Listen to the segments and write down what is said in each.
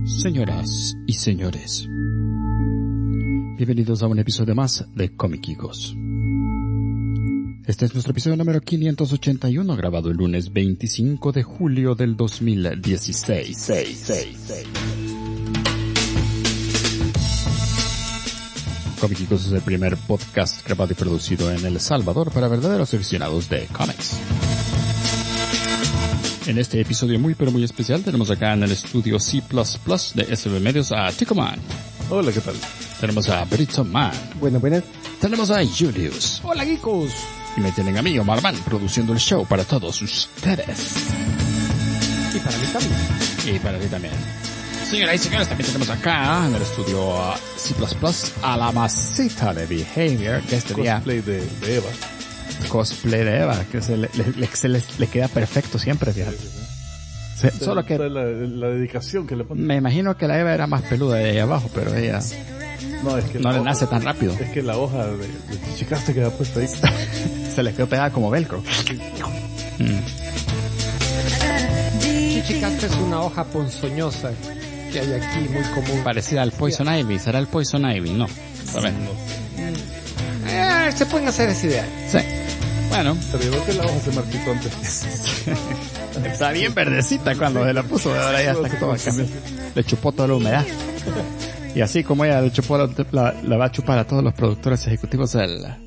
Señoras y señores, bienvenidos a un episodio más de Comiquicos. Este es nuestro episodio número 581, grabado el lunes 25 de julio del 2016. Comiquicos es el primer podcast grabado y producido en El Salvador para verdaderos aficionados de cómics. En este episodio muy pero muy especial tenemos acá en el estudio C++ de SB Medios a Ticoman. Hola, ¿qué tal? Tenemos a Brito Man. Buenas. Tenemos a Julius. Hola, geekos. Y me tienen a mí, Omar Man, produciendo el show para todos ustedes. Y para mí también. Y para ti también. Señoras y señores, también tenemos acá en el estudio C++ a la masita de Behavior, que este día... Cosplay de Eva. Cosplay de Eva, que le queda perfecto siempre, fíjate. Sí, solo que... La dedicación que le pone. Me imagino que la Eva era más peluda de ahí abajo, pero ella... No, es que no le nace tan rápido. Es que la hoja de chicaste queda puesta ahí. Se le quedó pegada como velcro. Chichicaste es una hoja ponzoñosa que hay aquí, muy común. Parecida al Poison Ivy. ¿Será el Poison Ivy? No. Se pueden hacer esa idea. Sí. Bueno. Pero yo creo que la hoja se marchitó antes. Está bien verdecita cuando se la puso. Ahora ya está todo cambió. Le chupó toda la humedad. Y así como ella le chupó la va a chupar a todos los productores ejecutivos la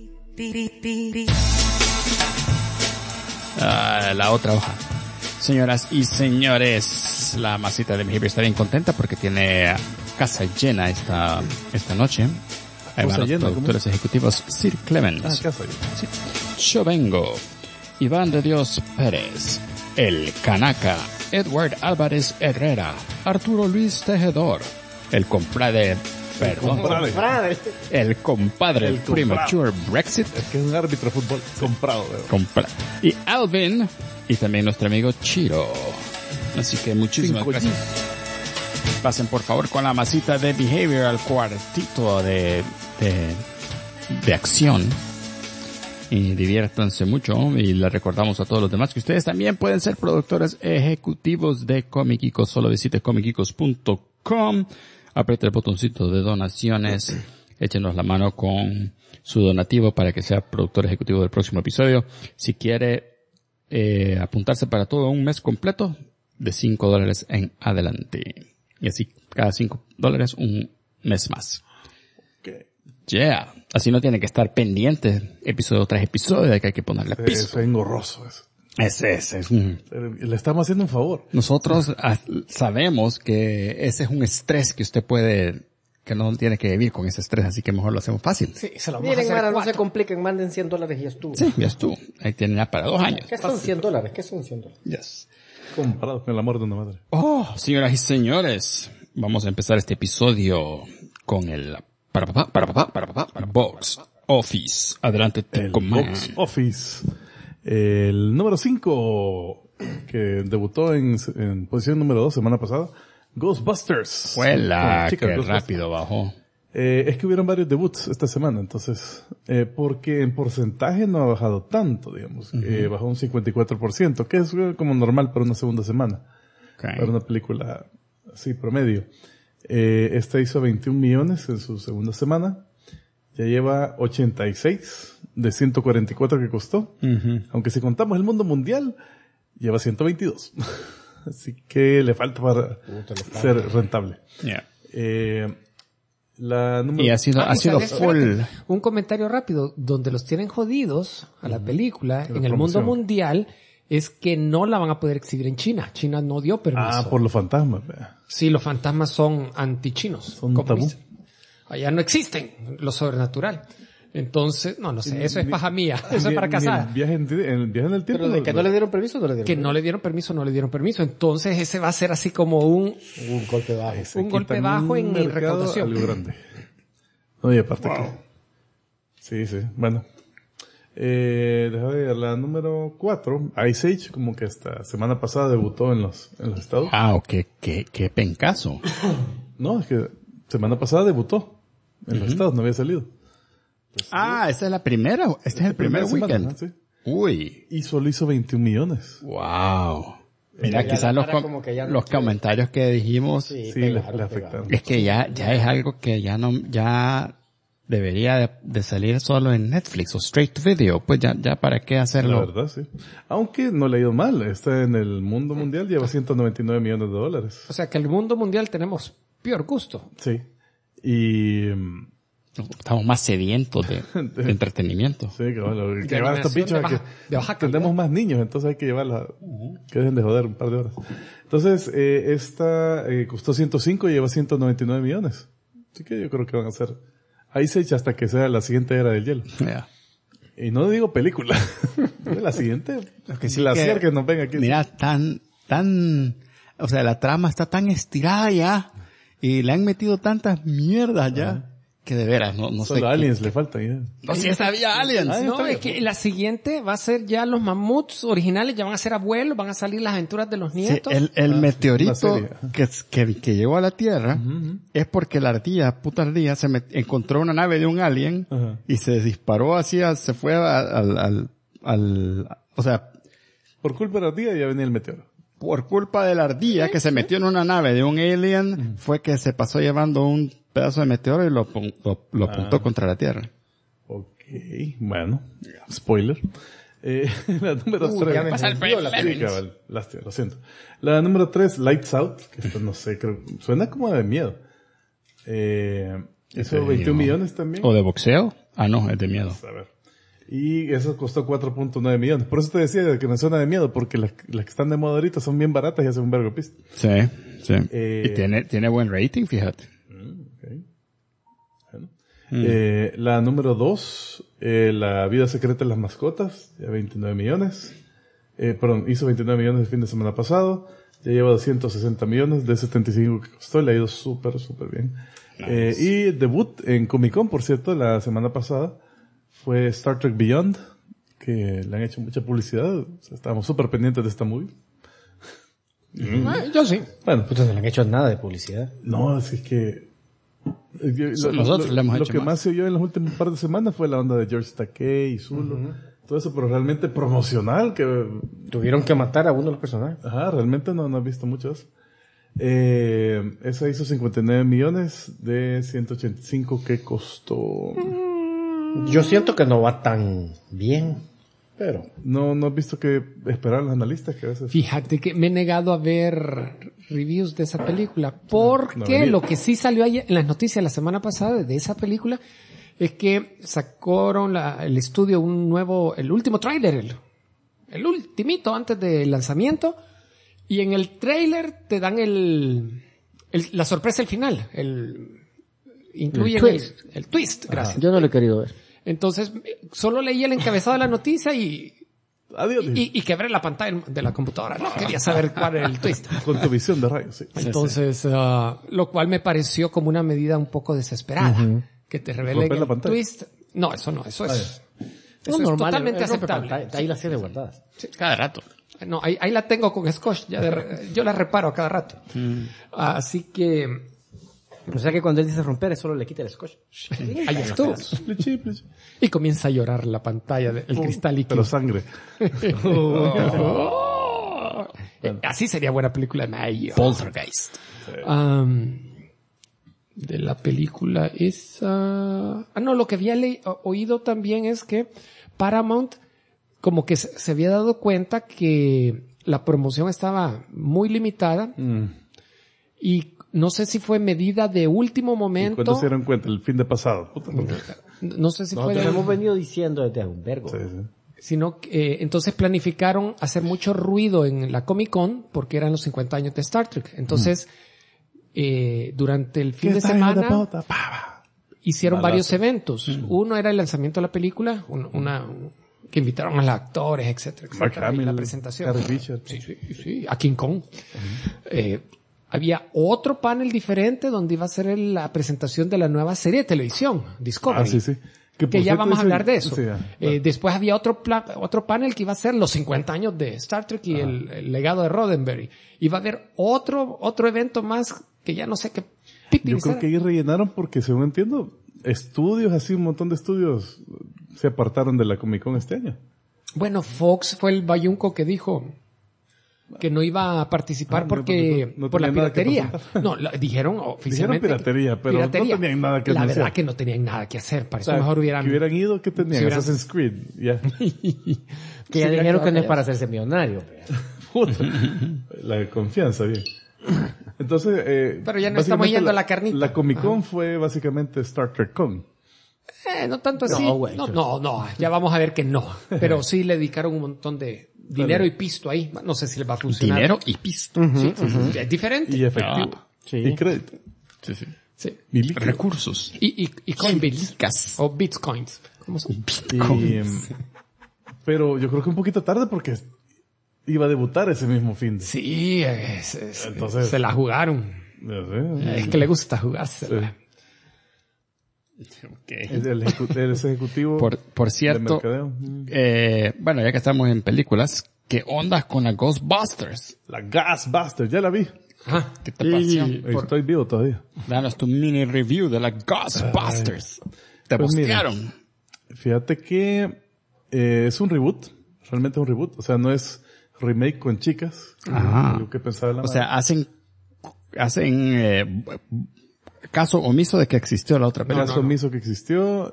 otra hoja. Señoras y señores, la masita de Behavior está bien contenta porque tiene casa llena esta noche. Ahí van los productores ejecutivos Sir Clemens. Casa llena. Sí. Yo vengo. Iván de Dios Pérez. El Canaca. Edward Álvarez Herrera. Arturo Luis Tejedor. El compadre el Premature Brexit. Es que es un árbitro de fútbol comprado. Y Alvin. Y también nuestro amigo Chiro. Así que muchísimas gracias. Pasen por favor con la masita de Behavior al cuartito de acción. Y diviértanse mucho. Y les recordamos a todos los demás que ustedes también pueden ser productores ejecutivos de Comiquicos. Solo visite comiquicos.com. Apriete el botoncito de donaciones. Échenos la mano con su donativo para que sea productor ejecutivo del próximo episodio. Si quiere apuntarse para todo un mes completo, de $5 en adelante. Y así, cada $5, un mes más. Okay. Yeah. Así no tiene que estar pendiente episodio tras episodio de que hay que ponerle piso. Eso es engorroso eso. Ese es un... Le estamos haciendo un favor. Nosotros sabemos que ese es un estrés que usted puede, que no tiene que vivir con ese estrés, así que mejor lo hacemos fácil. Sí, se lo vamos a hacer. Miren, no se compliquen, manden $100 y ya estuvo. Sí, ya estuvo. Ahí tienen ya para 2 años. ¿Qué son $100? ¿Qué son $100? Yes. Comparado con el amor de una madre. Oh, señoras y señores, vamos a empezar este episodio con el Box Office. Adelante, Box Office. El número 5, que debutó en posición número 2 semana pasada, Ghostbusters. ¡Huela! ¡Qué rápido bajó! Es que hubieron varios debuts esta semana, entonces, porque en porcentaje no ha bajado tanto, digamos. Bajó un 54%, que es como normal para una segunda semana. Okay. Para una película así, promedio. Esta hizo 21 millones en su segunda semana. Ya lleva 86 de 144 que costó. Aunque si contamos el mundo mundial, lleva 122. Así que le falta para ser rentable. Yeah. Y ha sido full. Un comentario rápido, donde los tienen jodidos a la película en el mundo mundial es que no la van a poder exhibir en China. China no dio permiso. Por los fantasmas. Sí, los fantasmas son antichinos. Son tabú. Allá no existen lo sobrenatural. Entonces, no sé, eso es paja mía. Eso es para casar. El viaje en el tiempo. Pero de que no le dieron permiso, no le dieron permiso. Entonces ese va a ser así como un golpe bajo. Un golpe bajo en recaudación. Algo grande. No, y aparte que... Sí. Bueno. Déjame ver, la número 4, Ice Age, como que esta semana pasada debutó en los estados. Wow, qué pencazo. No, es que semana pasada debutó en los estados, no había salido. Pues, esta es la primera, este es el primer weekend. Sí. Uy. Y solo hizo 21 millones. Wow. Mira, quizás los comentarios que dijimos sí, le afectaron. Es que ya es algo que ya debería de salir solo en Netflix o straight to video. Pues ya para qué hacerlo. La verdad, sí. Aunque no le ha ido mal. Está en el mundo mundial, lleva $199 millones. O sea que en el mundo mundial tenemos peor gusto. Sí. Y estamos más sedientos de entretenimiento. Sí, que bueno, que llevar a estos bichos tendemos más niños, entonces hay que llevarlos que dejen de joder un par de horas. Entonces, esta costó 105 y lleva 199 millones. Así que yo creo que van a ser Ice Age hasta que sea la siguiente era del hielo. Yeah. Y no digo película. La siguiente. Que sí glaciar que nos venga aquí. Mira, o sea, la trama está tan estirada ya y le han metido tantas mierdas ya. Que de veras, no sé. Solo aliens le faltan ya. No, si había aliens. No, es que la siguiente va a ser ya los mamuts originales, ya van a ser abuelos, van a salir las aventuras de los nietos. Sí, el meteorito que llegó a la Tierra es porque la puta ardilla, encontró una nave de un alien y se disparó se fue o sea, por culpa de la ardilla ya venía el meteoro. Por culpa de la ardilla que se metió en una nave de un alien, fue que se pasó llevando un pedazo de meteoro y lo apuntó contra la Tierra. Ok, bueno, spoiler. La número 3. Lo siento. La número 3, Lights Out, que esto no sé, creo, suena como de miedo. Eso 21 millones también. ¿O de boxeo? Ah, no, es de miedo. A ver. Y eso costó 4.9 millones. Por eso te decía que me suena de miedo, porque las que están de moda ahorita son bien baratas y hacen un vergo pista. Sí. Y tiene buen rating, fíjate. Okay. Bueno. La número 2, La vida secreta de las mascotas, ya 29 millones. Hizo 29 millones el fin de semana pasado. Ya lleva 260 millones de 75 que costó. Le ha ido súper bien. Nice. Y debut en Comic Con, por cierto, la semana pasada. Fue Star Trek Beyond, que le han hecho mucha publicidad. O sea, estábamos súper pendientes de esta movie. Yo sí. Bueno, pues no le han hecho nada de publicidad. No, es que nosotros le hemos hecho lo que más se oyó en los últimos par de semanas fue la onda de George Takei y Zulu. Todo eso, pero realmente promocional. Que tuvieron que matar a uno de los personajes. Ajá, realmente no he visto mucho eso. Esa hizo 59 millones de 185 que costó. Yo siento que no va tan bien, pero no he visto que esperar los analistas que a veces. Fíjate que me he negado a ver reviews de esa película porque lo que sí salió ayer en las noticias la semana pasada de esa película es que sacaron el estudio el último tráiler, el ultimito antes del lanzamiento, y en el tráiler te dan la sorpresa al final, incluyen el twist, gracias. Yo no lo he querido ver. Entonces, solo leí el encabezado de la noticia y quebré la pantalla de la computadora. No quería saber cuál era el twist. Con tu visión de rayos, sí. Entonces, lo cual me pareció como una medida un poco desesperada. Que te revelen el twist. No, eso no, eso es normal, totalmente aceptable. Ahí las tiene guardadas. Sí, cada rato. No, ahí la tengo con scotch. Yo la reparo a cada rato. Así que... O sea que cuando él dice romper, solo le quita el scotch. Ahí estuvo. Y comienza a llorar la pantalla, el cristal líquido. Pero sangre. Así sería buena película de mayo. Poltergeist. De la película esa... lo que había oído también es que Paramount como que se había dado cuenta que la promoción estaba muy limitada y no sé si fue medida de último momento. ¿Cuándo se dieron cuenta? El fin de pasado. No sé si fue... Nosotros hemos venido diciendo desde un vergo. Sí. Sino que entonces planificaron hacer mucho ruido en la Comic Con porque eran los 50 años de Star Trek. Entonces, durante el fin de semana hicieron varios eventos. Uno era el lanzamiento de la película, que invitaron a los actores, etcétera, y la presentación. Carrie Fisher. Sí, a King Kong. Había otro panel diferente donde iba a ser la presentación de la nueva serie de televisión, Discovery. Sí. Que ya vamos a hablar de eso. Después había otro panel que iba a ser los 50 años de Star Trek y el legado de Roddenberry. Iba a haber otro evento más que ya no sé qué. Yo creo que ahí rellenaron porque, según entiendo, un montón de estudios se apartaron de la Comic Con este año. Bueno, Fox fue el bayunco que dijo, que no iba a participar porque no por la tenía nada que piratería. presentar. No, dijeron oficialmente. Dijeron piratería, pero no tenían nada que La anunciar. verdad que no tenían nada que hacer. Para O sea, eso mejor hubieran... que hubieran ido, ¿qué tenían? si hubieran- Assassin's Creed, ya. Que ya dijeron que no es para hacerse millonario. Puta. La confianza, bien. Entonces, Pero ya no estamos básicamente yendo a la carnita. La Comic Con fue básicamente Star Trek Con. No tanto así. No, güey. No, ya vamos a ver que no. Pero sí le dedicaron un montón de dinero y pisto ahí. No sé si les va a funcionar. Dinero y pisto. Sí, es diferente. Y efectivo. Sí. Y crédito. Sí, sí. Sí. Y líquido. Recursos. Y coinbits. Chicas. O bitcoins. ¿Cómo son? Pero yo creo que un poquito tarde porque iba a debutar ese mismo fin de. Sí, Entonces- se la jugaron. Ya sé. Es que le gusta jugarse. Sí. El ejecutivo Por de cierto, mercadeo. bueno, ya que estamos en películas, ¿qué onda con la Ghostbusters? La Gasbuster, ya la vi. Ajá. ¿Qué te pareció? Estoy vivo todavía. Danos tu mini review de la Ghostbusters. Te Pues mira. bostearon. Fíjate que es un reboot. Realmente es un reboot. O sea, no es remake con chicas. Ajá. Lo que pensaba la O sea, hacen caso omiso de que existió la otra película. caso omiso que existió.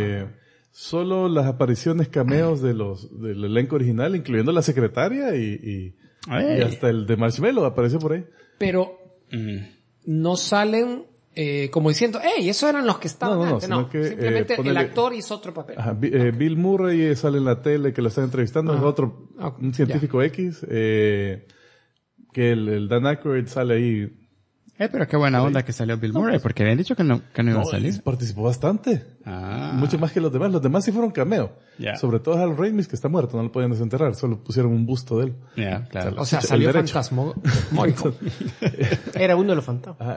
Solo las apariciones cameos del elenco original, incluyendo la secretaria y hasta el de Marshmallow apareció por ahí. Pero no salen como diciendo, hey, esos eran los que estaban No, antes. sino que, simplemente el ponele- actor hizo otro papel. Ajá, Bill Murray sale en la tele que lo están entrevistando, es otro, Ok, un científico X, que el Dan Aykroyd sale ahí. Pero qué buena onda que salió Bill Murray, porque habían dicho que no iba a salir. Participó bastante. Ah. Mucho más que los demás. Los demás sí fueron cameo. Ya. Sobre todo Hal Ramis, que está muerto, no lo podían desenterrar, solo pusieron un busto de él. Ya, claro. O sea, el salió derecho. fantasmagórico. Era uno de los fantasmas.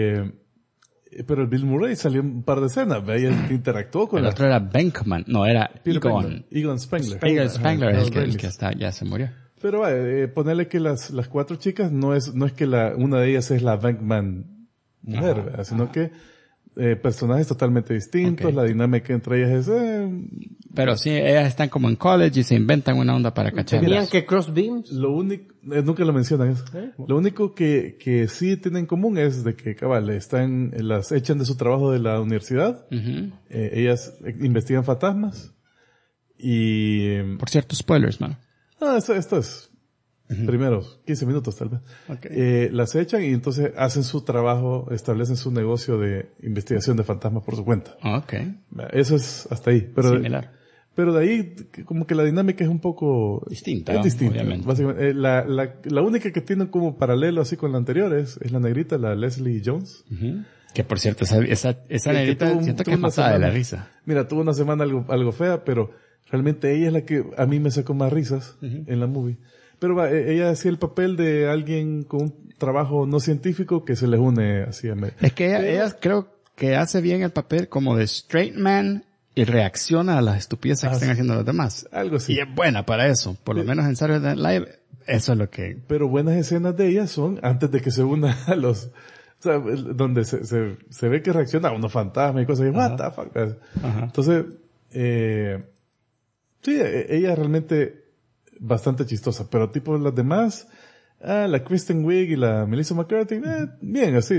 Pero el Bill Murray salió en un par de escenas, ¿ve? Ella interactuó con El la otro era Venkman. No, era Egon. Egon Spengler. Egon Spengler es Ajá, el que Ramis. está, ya se murió. Pero ponerle que las cuatro chicas no es que una de ellas es la Venkman mujer, ¿verdad? Sino que personajes totalmente distintos, Ok. la dinámica entre ellas es Pero sí, ellas están como en college y se inventan una onda para Tenían cacharlas. que crossbeams. lo único, nunca lo mencionan eso. Lo único que sí tienen en común es de que cabal las echan de su trabajo de la universidad, Ujú. ellas investigan fantasmas y Por cierto, spoilers, mano. esto es primeros 15 minutos tal vez. Ok. Las echan y entonces hacen su trabajo, establecen su negocio de investigación de fantasmas por su cuenta. Ok. Eso es hasta ahí. Similar. Pero de ahí, como que la dinámica es un poco Distinta, Es ¿no? distinta. Obviamente. Básicamente, la única que tiene como paralelo así con la anterior es la negrita, la Leslie Jones. Ujú. Que por cierto, esa Que negrita tuvo- siento que tuvo es una matada de la semana- risa. Mira, tuvo una semana algo fea, pero realmente ella es la que a mí me sacó más risas en la movie. Pero ella hacía el papel de alguien con un trabajo no científico que se les une así a Es que ella creo que hace bien el papel como de straight man y reacciona a las estupideces que están haciendo los demás. algo así. Y es buena para eso. Por lo menos en Saturday Night Live, eso es lo que... Pero buenas escenas de ella son antes de que se una a los... O sea, donde se ve que reacciona a unos fantasmas y cosas. Y, what the fuck. Entonces, sí, ella es realmente bastante chistosa. Pero tipo las demás, la Kristen Wiig y la Melissa McCarthy, bien así.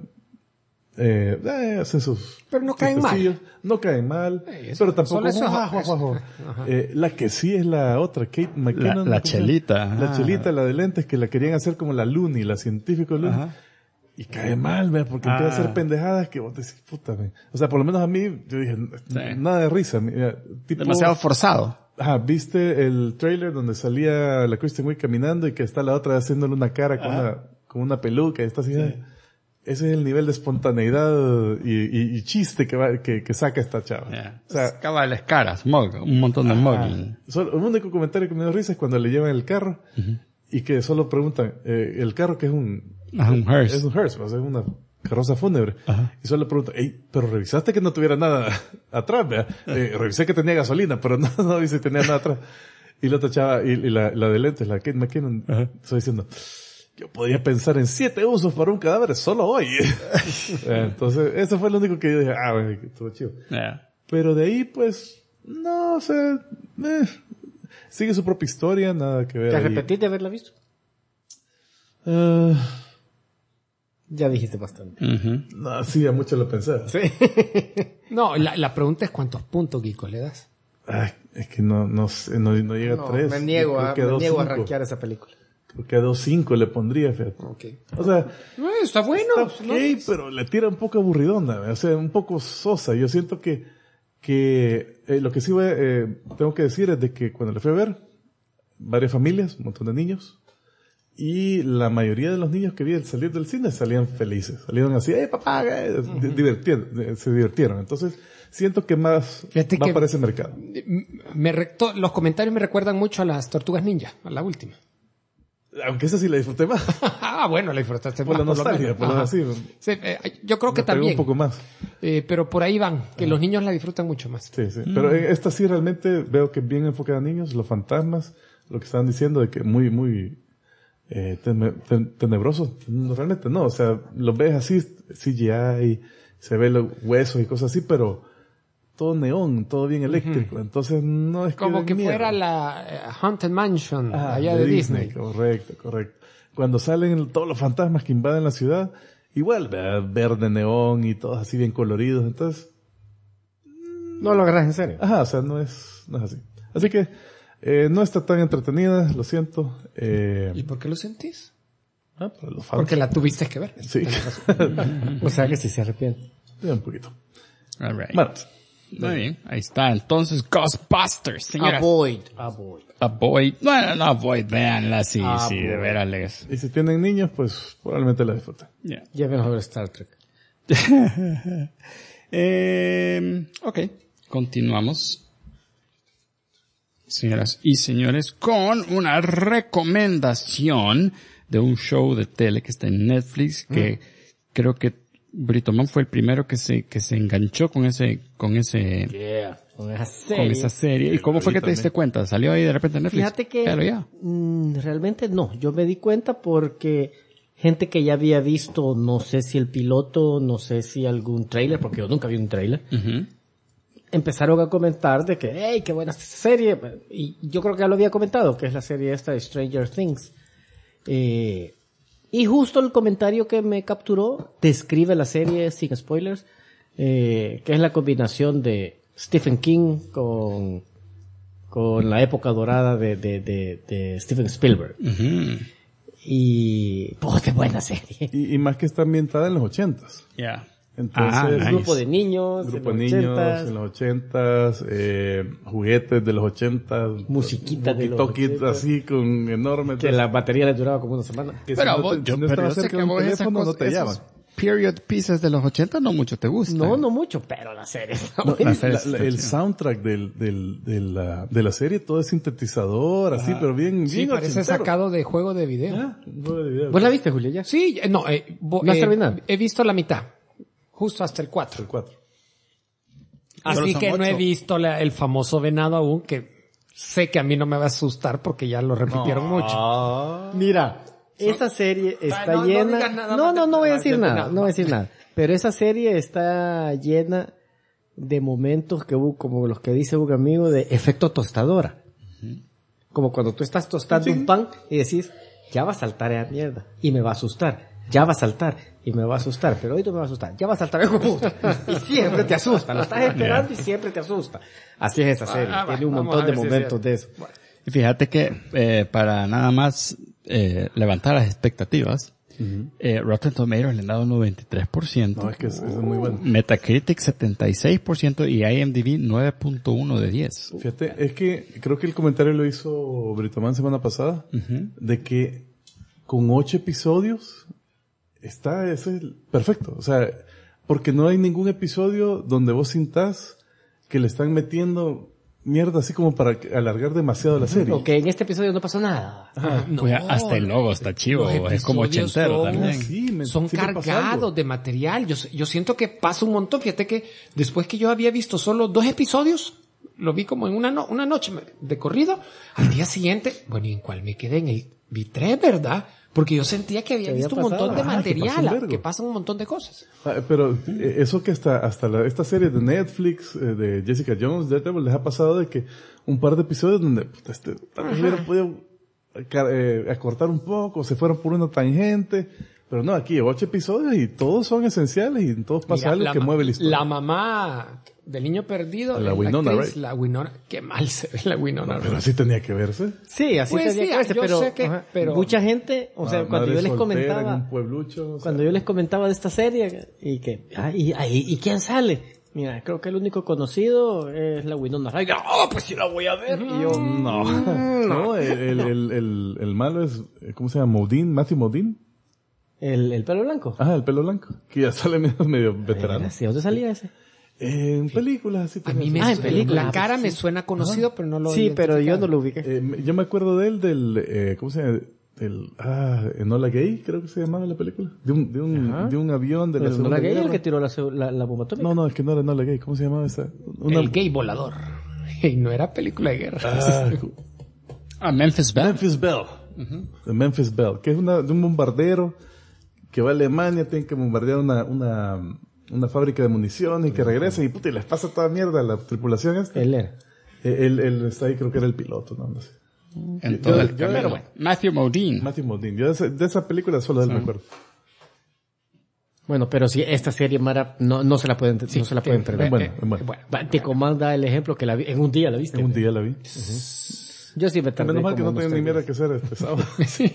Hacen sus... Pero no caen mal. chistecillos. No caen mal. Eso- Pero tampoco... solo eso es- guau. La que sí es la otra, Kate McKinnon. La ¿cómo se llama? chelita. La chelita, la de lentes, que la querían hacer como la Looney, la científica Looney. Ajá. Y cae mal, ¿ve? Porque empieza a hacer pendejadas que vos decís, puta, ¿ve? O sea, por lo menos a mí, yo dije, nada de risa. Mira, tipo, Demasiado forzado. ¿viste el trailer donde salía la Kristen Wiig caminando y que está la otra haciéndole una cara con una peluca y está así? Ese es el nivel de espontaneidad y chiste que saca esta chava. Yeah. O sea, Cabales caras, un montón de mugging. solo, el único comentario que me dio risa es cuando le llevan el carro y que solo preguntan, el carro que es un Hearse. es un hearse, o sea, es una carroza fúnebre. Y solo le preguntan, pero revisaste que no tuviera nada atrás, ¿verdad? Revisé que tenía gasolina, pero no dice que tenía nada atrás. Y la otra chava, y la de lentes, la Kate McKinnon, está diciendo, yo podía pensar en 7 usos para un cadáver solo hoy. Entonces, eso fue lo único que yo dije, bueno, estuvo chido. Yeah. Pero de ahí, pues, no sé, sigue su propia historia, nada que ver. ¿Te ahí. arrepentís de haberla visto? Ya dijiste bastante. No, sí, a mucho lo pensé. Sí. No, la pregunta es cuántos puntos, Kiko, le das. Ay, es que no sé, no llega a 3. Me niego a 2.5. rankear esa película. Creo que a 2.5 le pondría, fíjate. Okay. O sea, Está bueno. está ok, pero le tira un poco aburridona, o sea, un poco sosa. Yo siento que lo que sí tengo que decir es de que cuando le fui a ver, varias familias, un montón de niños, y la mayoría de los niños que vi al salir del cine salían felices, salieron así, papá, se divirtieron. Entonces, siento que más Fíjate va que para ese mercado. Los comentarios me recuerdan mucho a las Tortugas Ninja, a la última. Aunque esa sí la disfruté más. Bueno, la disfrutaste Por la más, nostalgia, por lo Ajá. así. Sí, yo creo que Me pegó también. un poco más. Pero por ahí van, que los niños la disfrutan mucho más. Sí, sí. Pero esta sí realmente veo que es bien enfocada a niños, los fantasmas, lo que estaban diciendo de que muy, muy tenebroso. No, realmente no, o sea, los ves así, CGI, se ve los huesos y cosas así, pero todo neón, todo bien eléctrico. Entonces no es Como que miedo. fuera la Haunted Mansion allá de Disney. Correcto. Cuando salen todos los fantasmas que invaden la ciudad, igual, verde neón y todos así bien coloridos. Entonces, No lo agarras en serio. o sea, no es así. Así que, no está tan entretenida, lo siento. ¿Y por qué lo sentís? Para los fans. Porque la tuviste que ver. Sí. O sea que sí se arrepiente. Sí, un poquito. All right. Bueno, Muy bien, ahí está. Entonces, Ghostbusters, señoras. Avoid. Avoid. No, Avoid, véanla, sí, Avoid. de veras les. y si tienen niños, pues probablemente la disfruten. Yeah. Ya ven a ver Star Trek. Ok, continuamos. Señoras y señores, con una recomendación de un show de tele que está en Netflix, que creo que Britomán fue el primero que se enganchó con esa serie. ¿Y cómo fue que te diste cuenta? ¿Salió ahí de repente en Netflix? Fíjate que Pero ya. Realmente no. Yo me di cuenta porque gente que ya había visto, no sé si el piloto, no sé si algún trailer, porque yo nunca vi un trailer, empezaron a comentar de que, hey, qué buena esta serie. Y yo creo que ya lo había comentado, que es la serie esta de Stranger Things. Y justo el comentario que me capturó describe la serie sin spoilers, que es la combinación de Stephen King con la época dorada de Steven Spielberg. Y qué buena serie. Y más que está ambientada en los 80s. Ya. Entonces, nice. Grupo de niños, Grupo en de los niños 80s. en los 80s, juguetes de los 80s, Musiquita de los walkie-talkies 80s. así con enormes. Que la batería les duraba como una semana. que Pero si no vos, te- si no pero estabas yo sé cerca que de un vos esas teléfono, no cosas, te llaman. esos period pieces de los 80 no mucho te gustan. No mucho, pero la serie está No, buena. serie está el chida. soundtrack de la serie todo es sintetizador, así, pero bien, Sí, bien parece ochentero. sacado de juego de video. Un juego de video. ¿Vos la viste, Julio, ya? Sí, no, ¿No has terminado? he visto la mitad. Justo hasta el 4. El 4. Así son que no he 8. visto el famoso venado aún, que sé que a mí no me va a asustar porque ya lo repitieron mucho. Mira, esa serie está no llena... digas nada No, más no, no voy a decir del nada, venado. no voy a decir nada. Pero esa serie está llena de momentos que hubo, como los que dice un amigo, de efecto tostadora. Como cuando tú estás tostando un pan y decís, ya va a saltar esa mierda y me va a asustar. Ya va a saltar y me va a asustar, pero hoy no me va a asustar. Ya va a saltar, hijo de puta. Y siempre te asusta. Lo estás esperando y siempre te asusta. Así es esa serie. Tiene un vamos montón a de ver si es momentos de eso. Y fíjate que para nada más levantar las expectativas, Rotten Tomatoes le han dado un 93%. No, es que es muy bueno. Metacritic 76% y IMDb 9.1 de 10. Fíjate, es que creo que el comentario lo hizo Britomán semana pasada, de que con 8 episodios es perfecto. O sea, porque no hay ningún episodio donde vos sintás que le están metiendo mierda así como para alargar demasiado la serie. Ok, en este episodio no pasó nada. No, Pues hasta el logo está chivo, los es como episodios ochentero son- también. Sí, son siempre pasa algo. cargados de material. Yo siento que pasa un montón. Fíjate que después que yo había visto solo 2 episodios, lo vi como en una noche de corrido. Al día siguiente, bueno, ¿y en cuál me quedé? Vi 3, ¿verdad? Porque yo sentía que había había visto un montón pasado. de Que pasó un material, vergo. que pasan un montón de cosas. Pero eso que hasta esta serie de Netflix, de Jessica Jones, Daredevil, les ha pasado de que un par de episodios donde tal vez hubieran podido acortar un poco, se fueron por una tangente, pero no, aquí 8 episodios y todos son esenciales y en todos pasa algo que mueve la historia. La mamá del niño perdido, La Winona, actriz, right? la Winona, qué mal se ve la Winona. Pero así tenía que verse. Sí, así Pues tenía sí, que verse, yo pero, sé que- pero- mucha gente, o sea, cuando Madre yo les soltera en comentaba, un pueblucho, o sea, cuando yo les comentaba de esta serie y que, ¿y quién sale? Mira, creo que el único conocido es la Winona Ryder. ¡Oh, pues sí la voy a ver! Y yo, no, el malo es, ¿cómo se llama? Matthew Modine. el pelo blanco. Ajá, el pelo blanco, que ya sale medio veterano. Sí, ¿dónde salía ese? En películas así. A mí me en suena, película. la cara me suena conocido, pero no lo Sí, pero yo no identificado. lo ubiqué. Yo me acuerdo de él ¿cómo se llama? Enola Gay, creo que se llamaba la película. De un avión de la Pero no Segunda era gay el Guerra. que tiró la bomba atómica. No, es que no era Enola Gay. ¿Cómo se llamaba esa? El gay volador. Y no era película de guerra. Memphis Belle. Memphis Belle. De Memphis Belle, que es de un bombardero que va a Alemania, tiene que bombardear una fábrica de municiones y que regresa y puta, y les pasa toda mierda a la tripulación esta. Él era. Él está ahí, creo que era el piloto, no sé. En todo el yo- camino. bueno. Matthew Modine. Matthew Modine. Yo de esa película solo de él me acuerdo. Bueno, pero si esta serie, Mara, no se la pueden, no se la pueden perder. Bueno. Ticoman da el ejemplo que la vi, en un día la viste. En un día la vi. Yo sí me tardé Menos mal que como no tenía unos ni 3 mierda días. que hacer este sábado.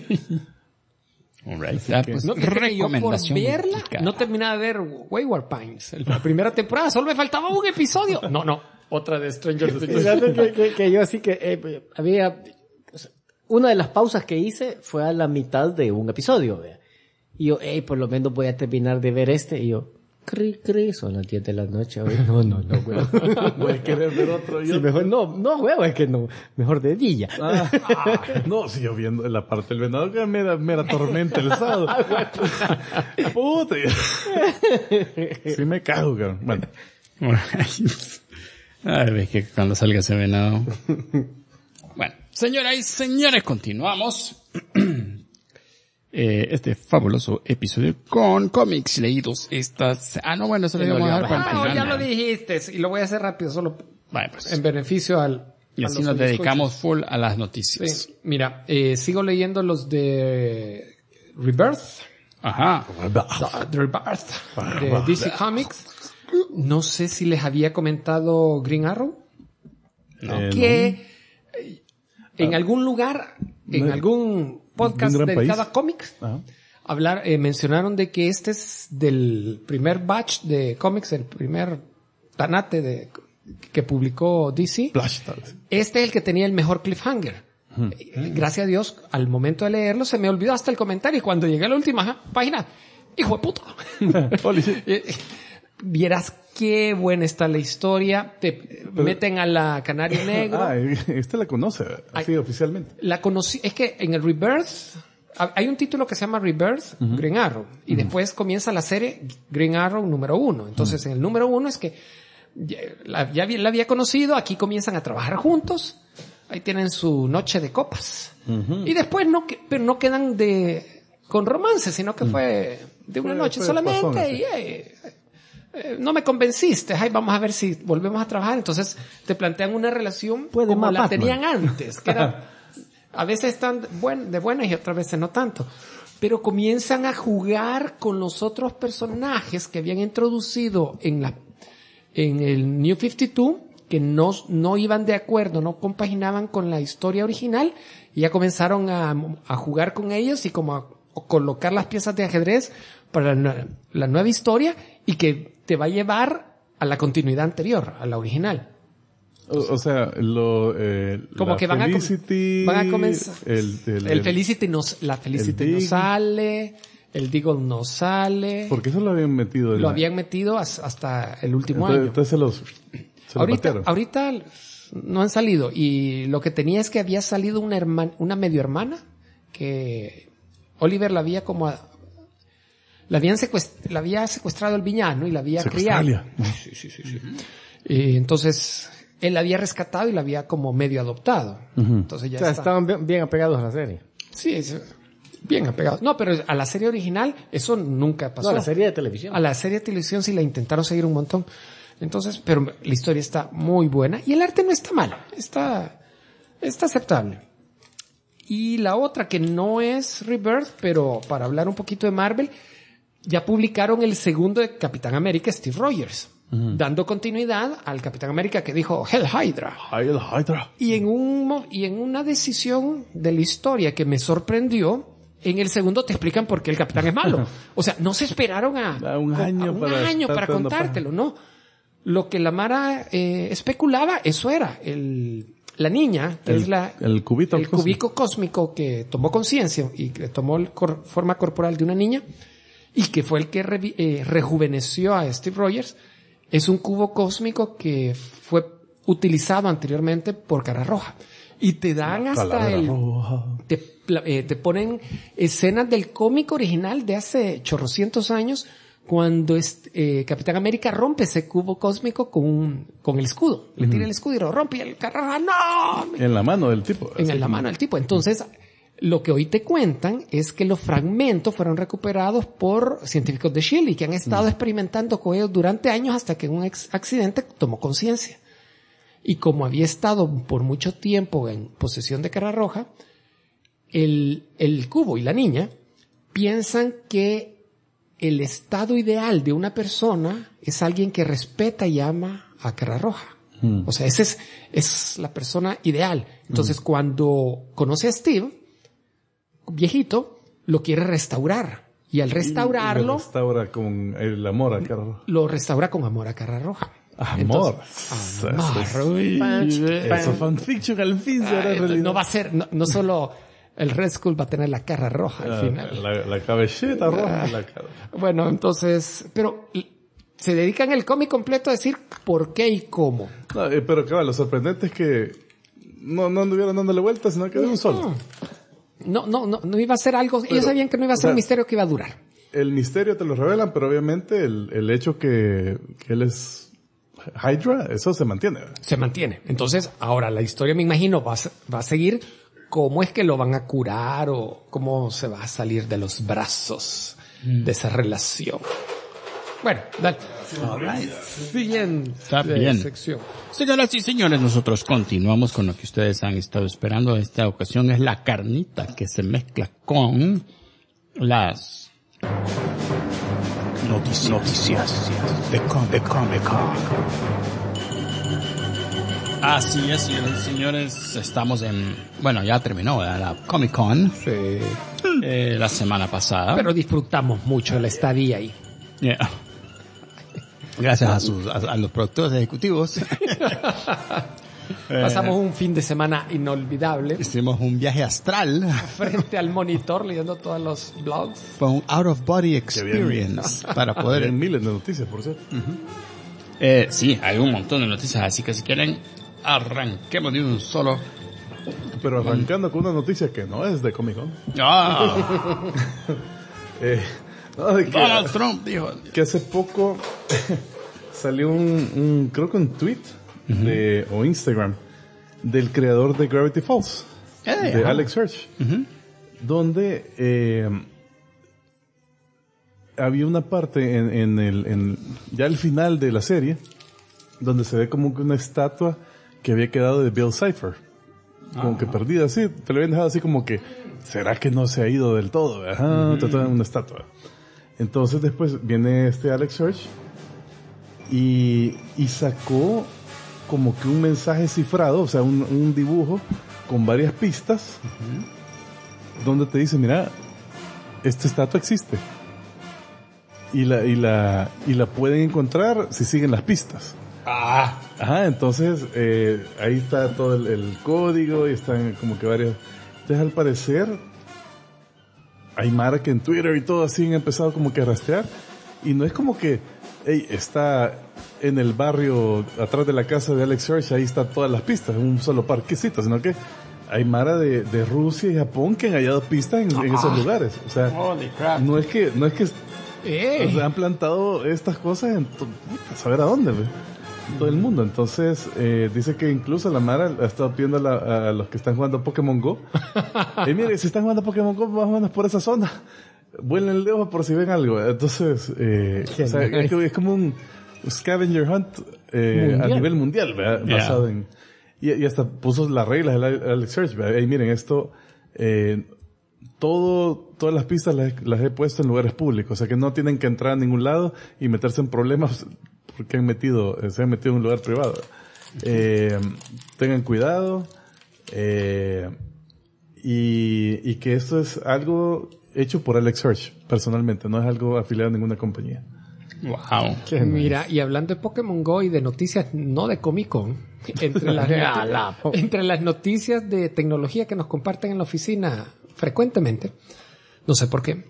All right. Ya, pues, No, que yo por recomendación. verla, geeka. no terminaba de ver Wayward Pines. La primera temporada, solo me faltaba un episodio. No, otra de Stranger Things. Fíjate que yo así que había... o sea, una de las pausas que hice fue a la mitad de un episodio. ¿Vea? Y yo, por lo menos voy a terminar de ver este. Y yo, cri, son las 10 de la noche. Hoy. No, huevo. Voy a querer ver otro. Sí, mejor no, huevo, es que no. Mejor de día. No, si yo viendo la parte del venado que me da tormenta el sábado. Puta. Sí me cago, cabrón. Bueno. Ay, ves que cuando salga ese venado. Bueno, señoras y señores, continuamos. Este fabuloso episodio con cómics leídos estas... no, bueno, eso lo íbamos a dejar para el No, final. ya lo dijiste. Y lo voy a hacer rápido, solo Bueno, pues, en beneficio al... y a así los nos que me dedicamos full a las noticias. Sí, mira, sigo leyendo los de Rebirth. Ajá. The Rebirth de DC Comics. No sé si les había comentado Green Arrow. Que en algún lugar, en algún podcast gran dedicado país. a cómics, Ajá. mencionaron de que este es del primer batch de cómics, el primer tanate que publicó DC. Flash, tal vez. Este es el que tenía el mejor cliffhanger. Gracias a Dios, al momento de leerlo se me olvidó hasta el comentario y cuando llegué a la última página, hijo de puta. Oli, sí. Vieras qué buena está la historia. Te meten a la Canario Negro. Esta la conoce, así oficialmente. La conocí, es que en el Rebirth hay un título que se llama Rebirth, Green Arrow, y después comienza la serie Green Arrow número 1. Entonces en el número 1 es que ya la había conocido, aquí comienzan a trabajar juntos, ahí tienen su noche de copas. Y después pero no quedan con romance, sino que fue de una noche fue solamente pasón, y no me convenciste, ay, vamos a ver si volvemos a trabajar. Entonces te plantean una relación Puede como más la Batman. tenían antes, que era, a veces están de buenas y otras veces no tanto. Pero comienzan a jugar con los otros personajes que habían introducido en el New 52, que no iban de acuerdo, no compaginaban con la historia original, y ya comenzaron a jugar con ellos y como a colocar las piezas de ajedrez para la nueva historia y que te va a llevar a la continuidad anterior, a la original. O sea, Como la que van a comenzar. El Felicity la Felicity no Dig. sale, el Deagle no sale. Porque eso lo habían metido. Lo habían metido hasta el último año. Entonces se los patearon. Ahorita no han salido, y lo que tenía es que había salido una medio hermana que Oliver la había la había secuestrado el villano y la había criado. Sí. Y entonces él la había rescatado y la había como medio adoptado. Entonces ya O sea, está. estaban bien apegados a la serie. Sí, bien apegado. No, pero a la serie original eso nunca pasó. No, la serie de televisión. A la serie de televisión sí la intentaron seguir un montón. Entonces, pero la historia está muy buena y el arte no está mal. Está aceptable. Y la otra que no es Rebirth, pero para hablar un poquito de Marvel, ya publicaron el segundo de Capitán América, Steve Rogers, dando continuidad al Capitán América que dijo Hell Hydra. Hail Hydra. Y en una decisión de la historia que me sorprendió, en el segundo te explican por qué el Capitán es malo. O sea, no se esperaron a un año para contártelo, ¿no? Lo que la Mara especulaba, eso era la niña, que es el cubico cósmico que tomó conciencia y que tomó forma corporal de una niña y que fue el que rejuveneció a Steve Rogers, es un cubo cósmico que fue utilizado anteriormente por Cara Roja. Y te dan hasta te ponen escenas del cómic original de hace chorrocientos años, cuando Capitán América rompe ese cubo cósmico con el escudo. Le tira el escudo y lo rompe y el Cara Roja, ¡no! En la mano del tipo. En la mano del tipo. Entonces, lo que hoy te cuentan es que los fragmentos fueron recuperados por científicos de S.H.I.E.L.D. y que han estado experimentando con ellos durante años hasta que en un accidente tomó conciencia. Y como había estado por mucho tiempo en posesión de Cara Roja, el cubo y la niña piensan que el estado ideal de una persona es alguien que respeta y ama a Cara Roja. O sea, esa es la persona ideal. Entonces, cuando conoce a Steve, viejito, lo quiere restaurar. Y al restaurarlo... Lo restaura con el amor a Cara Roja. Lo restaura con amor a Cara Roja. Amor. Eso fanfiction al fin será realidad. No va a ser, no solo el Red Skull va a tener la cara roja al final. La cabelleta roja. Bueno, entonces, pero se dedican el cómic completo a decir por qué y cómo. No, pero claro, lo sorprendente es que no anduvieron dándole vueltas, sino que de un solo. No iba a ser algo, ellos sabían que no iba a ser un misterio que iba a durar. El misterio te lo revelan, pero obviamente el hecho que él es Hydra, eso se mantiene. Se mantiene. Entonces, ahora la historia, me imagino, va a seguir cómo es que lo van a curar o cómo se va a salir de los brazos de esa relación. Bueno, dale. Siguiente sección. Señoras y señores, nosotros continuamos con lo que ustedes han estado esperando. Esta ocasión es la carnita que se mezcla con las noticias de Comic Con. Así es, señores, estamos ya terminó la Comic Con la semana pasada. Pero disfrutamos mucho la estadía ahí. Yeah. Gracias a los productores ejecutivos. Pasamos un fin de semana inolvidable. Hicimos un viaje astral. Frente al monitor leyendo todos los blogs. Fue un out of body experience para poder... Hay miles de noticias, por cierto. Sí, hay un montón de noticias, así que si quieren, arranquemos de un solo. Pero arrancando con una noticia que no es de Comic Con. Donald Trump dijo que hace poco salió creo que un tweet o Instagram del creador de Gravity Falls, de Alex Hirsch, donde había una parte en ya al final de la serie donde se ve como que una estatua que había quedado de Bill Cipher, como que perdida así, te lo habían dejado así como que, ¿será que no se ha ido del todo? Ajá, tratando de una estatua. Entonces después viene Alex Hirsch y sacó como que un mensaje cifrado, o sea, un dibujo con varias pistas, donde te dice, mira, esta estatua existe. Y la pueden encontrar si siguen las pistas. Ajá, entonces ahí está todo el código y están como que varios. Entonces al parecer hay mara que en Twitter y todo así han empezado como que a rastrear, y no es como que está en el barrio atrás de la casa de Alex Hirsch, ahí están todas las pistas, un solo parquecito, sino que hay mara de Rusia y Japón que han hallado pistas en esos lugares. O sea, no es que o sea, han plantado estas cosas en saber a dónde, ¿ve? Todo el mundo. Entonces dice que incluso la mara ha estado pidiendo a los que están jugando Pokémon Go, mire, si están jugando Pokémon Go, más o menos por esa zona, vuelen el dedo por si ven algo. Entonces o sea, es como un scavenger hunt a nivel mundial, ¿verdad? Basado en y hasta puso las reglas de Alex Hirsch, ¿verdad? Miren, esto Todas las pistas las he puesto en lugares públicos, o sea que no tienen que entrar a ningún lado y meterse en problemas porque se han metido en un lugar privado. Tengan cuidado, y que esto es algo hecho por Alex Hirsch, personalmente, no es algo afiliado a ninguna compañía. Wow. Mira, y hablando de Pokémon Go y de noticias no de Comic Con, entre las noticias de tecnología que nos comparten en la oficina frecuentemente, no sé por qué,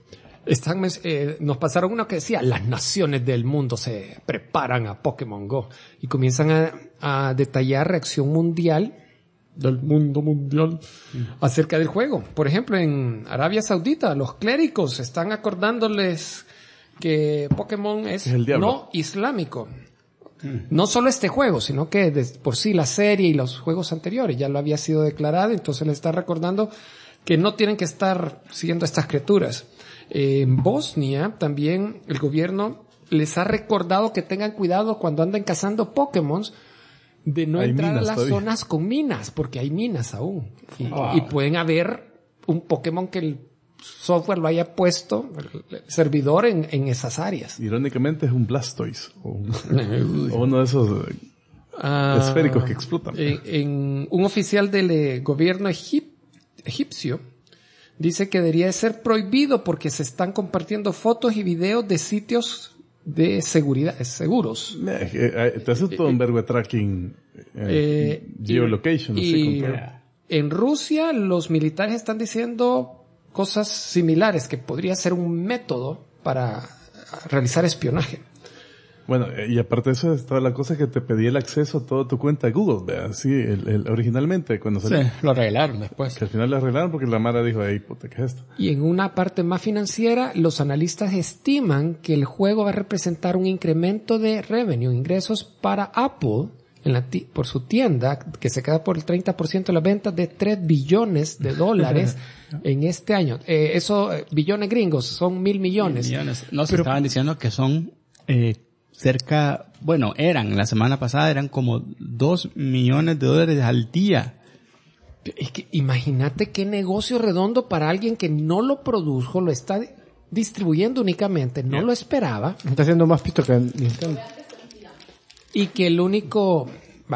nos pasaron una que decía, las naciones del mundo se preparan a Pokémon Go, y comienzan a detallar reacción mundial del mundo mundial acerca del juego. Por ejemplo, en Arabia Saudita, los clérigos están acordándoles que Pokémon es no islámico. No solo este juego, sino que por sí la serie y los juegos anteriores ya lo había sido declarado, entonces le está recordando que no tienen que estar siguiendo a estas criaturas. En Bosnia también el gobierno les ha recordado que tengan cuidado cuando anden cazando Pokémon, de no entrar a las zonas con minas, porque hay minas aún. Y pueden haber un Pokémon que el software lo haya puesto, el servidor, en esas áreas. Irónicamente es un Blastoise, o uno de esos esféricos que explotan. En un oficial del gobierno egipcio dice que debería ser prohibido porque se están compartiendo fotos y videos de sitios de seguridad, seguros. Te hace todo un verbo de tracking, geolocation. Y en Rusia los militares están diciendo cosas similares, que podría ser un método para realizar espionaje. Bueno, y aparte de eso estaba la cosa que te pedía el acceso a toda tu cuenta de Google, ¿verdad? Sí, originalmente cuando salió. Sí, lo arreglaron después. Que al final lo arreglaron porque la Mara dijo, "Ey, puta, ¿qué es esto?" Y en una parte más financiera, los analistas estiman que el juego va a representar un incremento de revenue, ingresos para Apple por su tienda, que se queda por el 30% de las ventas, de $3 billones en este año. Billones gringos, son 1,000 millones. No, se estaban diciendo que son la semana pasada eran como $2 millones al día. Es que imagínate qué negocio redondo para alguien que no lo produjo, lo está distribuyendo únicamente, no lo esperaba. Está haciendo más pito que Nintendo. Y que lo único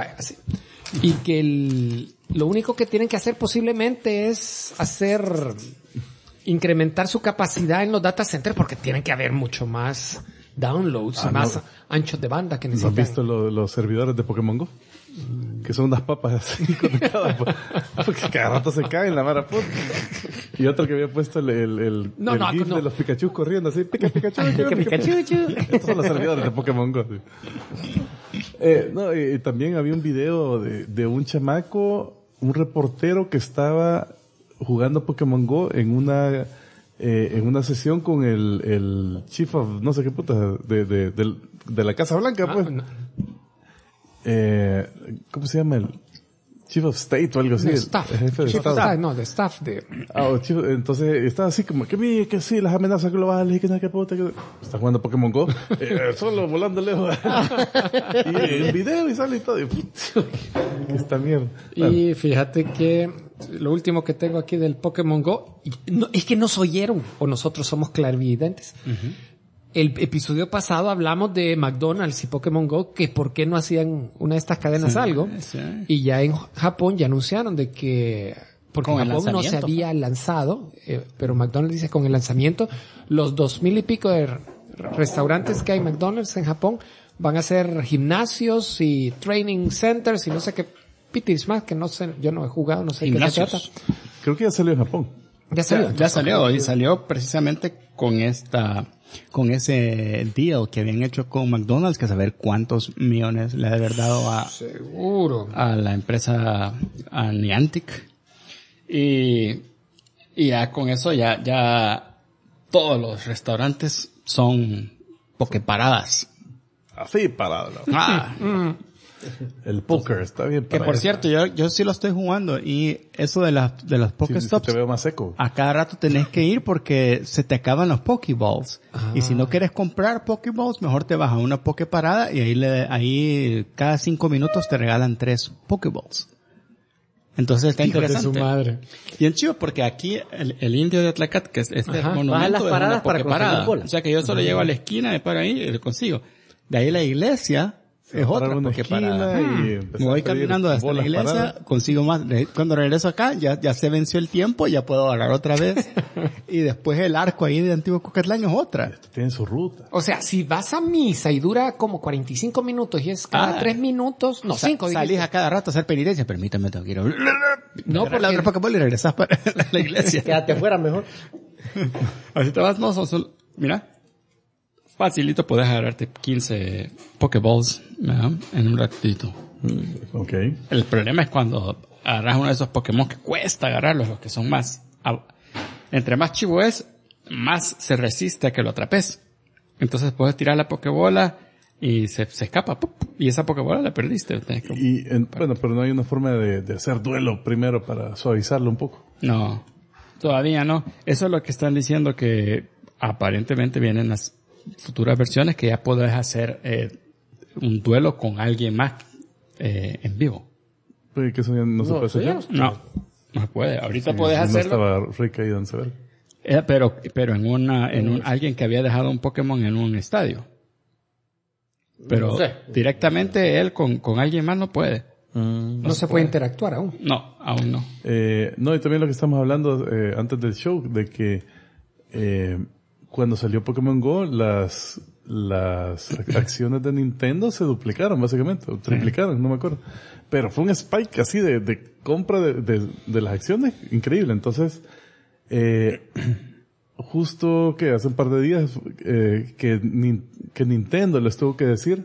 que tienen que hacer posiblemente es incrementar su capacidad en los data centers, porque tienen que haber mucho más downloads, más anchos de banda que necesitan. ¿Has visto los servidores de Pokémon Go? Que son unas papas así conectadas, porque cada rato se caen la mara puta. Y otro que había puesto el GIF de los Pikachu corriendo así, Pikachu. Estos son los servidores de Pokémon Go. Y también había un video de un chamaco, un reportero que estaba jugando Pokémon Go en una sesión con el chief of no sé qué puta de la Casa Blanca, pues. ¿Cómo se llama? El Chief of State o algo así. Staff. El jefe de Estado. De staff de... entonces estaba así como que sí, las amenazas globales, que no, que puta, que... Está jugando Pokémon Go, solo volando lejos. Y en video y sale y todo. Esta mierda. Y fíjate que lo último que tengo aquí del Pokémon Go, es que nos oyeron, o nosotros somos clarividentes. El episodio pasado hablamos de McDonald's y Pokémon Go, que por qué no hacían una de estas cadenas algo. Sí. Y ya en Japón ya anunciaron de que, porque en Japón no se había lanzado, pero McDonald's dice con el lanzamiento, los 2,000 y pico de restaurantes que hay McDonald's en Japón van a ser gimnasios y training centers y no sé qué pitis más, que no sé, yo no he jugado, no sé qué se trata. Creo que ya salió en Japón. Ya salió y salió precisamente con ese deal que habían hecho con McDonald's, que saber cuántos millones le ha de haber dado a la empresa, a Niantic. Y ya con eso ya todos los restaurantes son pokeparadas. Así paradas. El póker está bien. Que por cierto, yo sí lo estoy jugando, y eso de los Pokéstops, te veo más seco. A cada rato tenés que ir porque se te acaban los Pokéballs. Y si no quieres comprar Pokéballs, mejor te vas a una Poképarada y ahí cada 5 minutos te regalan 3 Pokéballs. Entonces está Hijo de interesante. su madre. Y en chivo, porque aquí el indio de Atlacat, que es este Ajá. monumento, Baja las es paradas una para pokeparada. conseguir bola. O sea que yo solo llego a la esquina, me paro ahí y lo consigo. De ahí la iglesia es Parar otra una pokeparada. esquina y empezar Me voy a pedir caminando hasta la bolas iglesia, paradas. consigo más. Cuando regreso acá, ya se venció el tiempo, ya puedo agarrar otra vez. Y después el arco ahí de Antiguo Cucatlán es otra. Tienen su ruta. O sea, si vas a misa y dura como 45 minutos y es cada 3 minutos, no, 5. Salís a cada rato a hacer penitencia. Permítame, tengo que ir a... No, por la porque- otra Pokéball y regresas para la iglesia. Quédate fuera mejor. Así te vas, no, mira, facilito puedes agarrarte 15 Pokéballs, ¿verdad? En un ratito. Ok. El problema es cuando agarras uno de esos Pokémon que cuesta agarrarlos, los que son más... Entre más chivo es, más se resiste a que lo atrapes. Entonces puedes tirar la Pokébola y se escapa, ¡pup! Y esa Pokébola la perdiste. Bueno, pero no hay una forma de hacer duelo primero para suavizarlo un poco. No, todavía no. Eso es lo que están diciendo, que aparentemente vienen las futuras versiones que ya podrás hacer un duelo con alguien más en vivo. Pues que eso ya no se puede hacer. No se puede. Ahorita puedes No hacerlo. estaba Rick ahí donde se ve. Pero en alguien que había dejado un Pokémon en un estadio. Pero No sé. directamente él con alguien más no puede. no se puede interactuar aún. No, aún no. No, y también lo que estamos hablando antes del show, de que cuando salió Pokémon Go, las acciones de Nintendo se duplicaron, básicamente, o triplicaron, no me acuerdo. Pero fue un spike así de compra de las acciones, increíble. Entonces, justo que hace un par de días que Nintendo les tuvo que decir,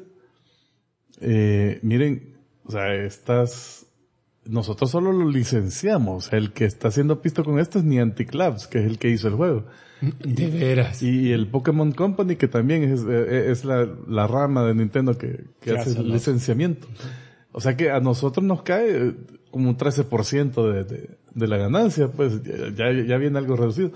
miren, o sea, nosotros solo lo licenciamos. El que está haciendo pisto con esto es Niantic Labs, que es el que hizo el juego. De veras. Y el Pokémon Company, que también es la rama de Nintendo que hace el licenciamiento. O sea que a nosotros nos cae como un 13% de la ganancia, pues ya viene algo reducido.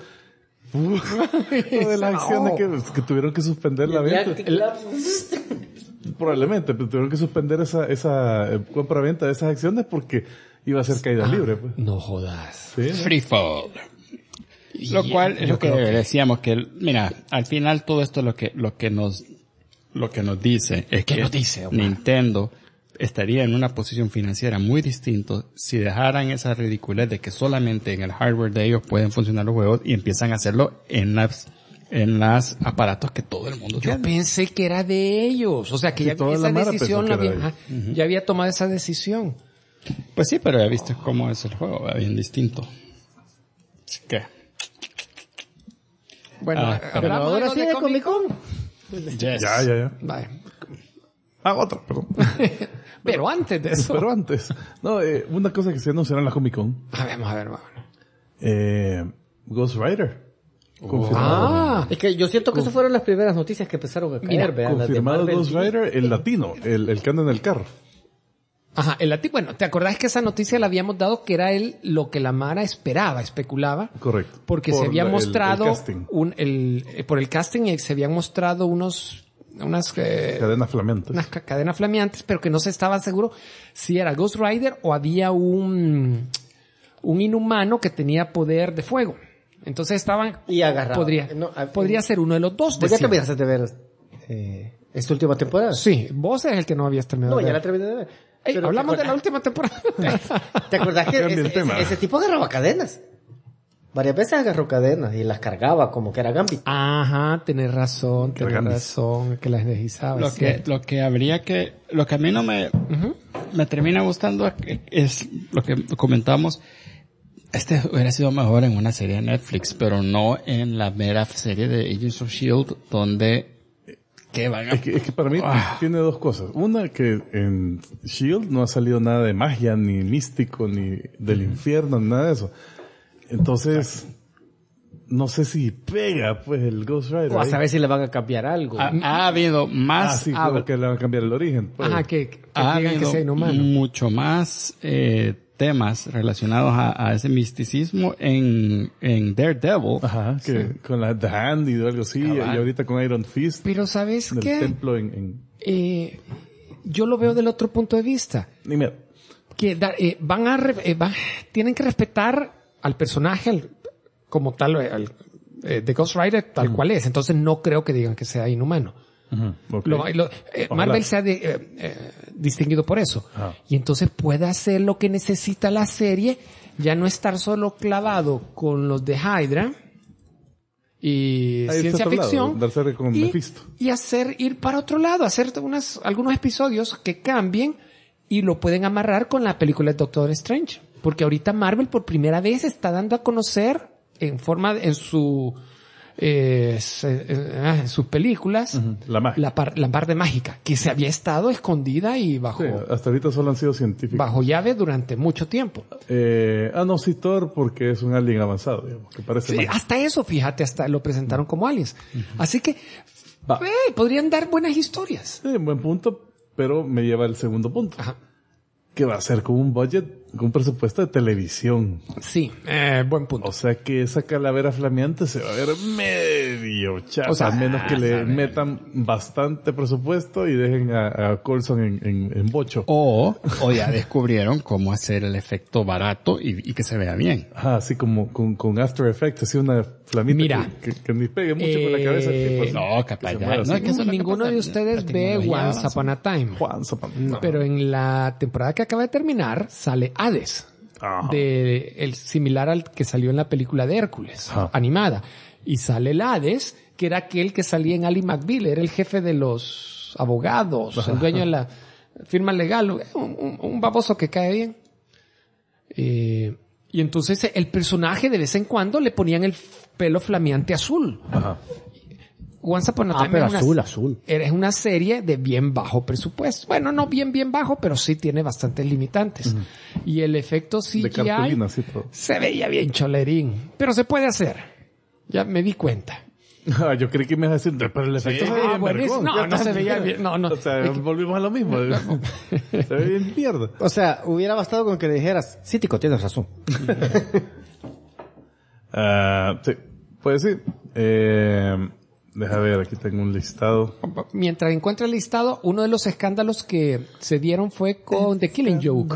De las acciones que tuvieron que suspender la venta. Probablemente, pero tuvieron que suspender esa compra-venta de esas acciones porque iba a ser caída libre. Pues. No jodas. ¿Sí? Free fall. Lo cual es lo que decíamos, que mira, al final todo esto lo que nos dice es que nos dice, Omar? Nintendo estaría en una posición financiera muy distinta si dejaran esa ridiculez de que solamente en el hardware de ellos pueden funcionar los juegos y empiezan a hacerlo en las aparatos que todo el mundo Yo tiene. pensé que era de ellos. O sea, que Sí, ya toda esa la mara decisión pensó que era había, ya había tomado esa decisión. Pues sí, pero ya viste cómo es el juego, bien distinto. Así que, Bueno, Pero hablamos ahora algo sí de Comic Con. yes. Ya. Vale. Otra, perdón. Pero antes de eso. Pero antes. No, una cosa que se anunció en la Comic Con. A ver. Ghost Rider. Confirmado. Ah, Es que yo siento que esas fueron las primeras noticias que empezaron a caer, Mira, vean, las de Confirmado Marvel. Ghost Rider, el latino, el que anda en el carro. ajá, bueno, ¿te acordás que esa noticia la habíamos dado que era lo que la Mara esperaba, especulaba? Correcto. Porque Por se había el mostrado casting. por el casting se habían mostrado unas Cadenas flameantes. cadenas flameantes, pero que no se estaba seguro si era Ghost Rider o había un inhumano que tenía poder de fuego. Entonces estaban Y agarrado. podría ser uno de los dos. ¿Vos ya decían. terminaste de ver esta última temporada? Sí, vos eres el que no habías terminado. No, de ya ver. la terminé de ver. Ey, Pero hablamos ¿te de la última temporada. ¿Te acordás que Cambia el tema. ese tipo agarraba cadenas? Varias veces agarró cadenas y las cargaba como que era Gambit. Ajá, tenés razón, Gambis. que las deslizaba. Lo que a mí no me termina gustando es lo que comentamos. Este hubiera sido mejor en una serie de Netflix, pero no en la mera serie de Agents of S.H.I.E.L.D. donde ¿qué van a... Es que para mí tiene dos cosas. Una, que en S.H.I.E.L.D. no ha salido nada de magia, ni místico, ni del infierno, ni nada de eso. Entonces, no sé si pega, pues, el Ghost Rider. O a ahí. saber si le van a cambiar algo. Ha habido más... Sí, creo que le van a cambiar el origen. Pues. Ajá, que ha digan que habido sea inhumano. mucho más temas relacionados a ese misticismo en Daredevil. Ajá, que con la The Hand y algo así, y ahorita con Iron Fist. Pero ¿sabes Del qué? templo Yo lo veo del otro punto de vista. Dime, que tienen que respetar al personaje como tal, de Ghost Rider tal cual es. Entonces no creo que digan que sea inhumano. Okay. Marvel se ha distinguido por eso. Y entonces puede hacer lo que necesita la serie, ya no estar solo clavado con los de Hydra y ahí ciencia ficción con Mephisto. Y ir para otro lado, hacer algunos episodios que cambien y lo pueden amarrar con la película de Doctor Strange, porque ahorita Marvel por primera vez está dando a conocer en sus películas la parte mágica que se había estado escondida y bajo hasta ahorita solo han sido científicos bajo llave durante mucho tiempo. Sí, Thor, porque es un alien avanzado, digamos, que parece hasta eso, fíjate, hasta lo presentaron como aliens. Así que podrían dar buenas historias. Sí, buen punto, pero me lleva al segundo punto. Ajá. Que va a ser con un budget, con un presupuesto de televisión. Sí, buen punto. O sea que esa calavera flameante se va a ver medio chata, o sea, a menos que le metan bastante presupuesto y dejen a Coulson en bocho. O ya descubrieron cómo hacer el efecto barato y que se vea bien. Así como con After Effects, así una flamita. Mira, que ni pegue mucho con la cabeza. Tipo, no, capaz ya. No, es que ninguno de ustedes ve Once Upon a Time. Pero en la temporada que acaba de terminar sale Hades, el similar al que salió en la película de Hércules, animada. Y sale el Hades, que era aquel que salía en Ally McBeal, era el jefe de los abogados, el dueño de la firma legal, un baboso que cae bien. Y entonces el personaje de vez en cuando le ponían el pelo flameante azul. Once Upon a Time pero azul. Es una serie de bien bajo presupuesto. Bueno, no bien bajo, pero sí tiene bastantes limitantes. Y el efecto CGI de cartulina, sí, se veía bien cholerín. Pero se puede hacer. Ya me di cuenta. Yo creí que me ibas a decir, pero el efecto se veía bien. No se veía bien. No. O sea, volvimos a lo mismo. Se ve bien mierda. O sea, hubiera bastado con que le dijeras, sí, Tico, tienes razón. Sí, pues sí. Deja ver, aquí tengo un listado. Mientras encuentra el listado, uno de los escándalos que se dieron fue con The Killing Joke.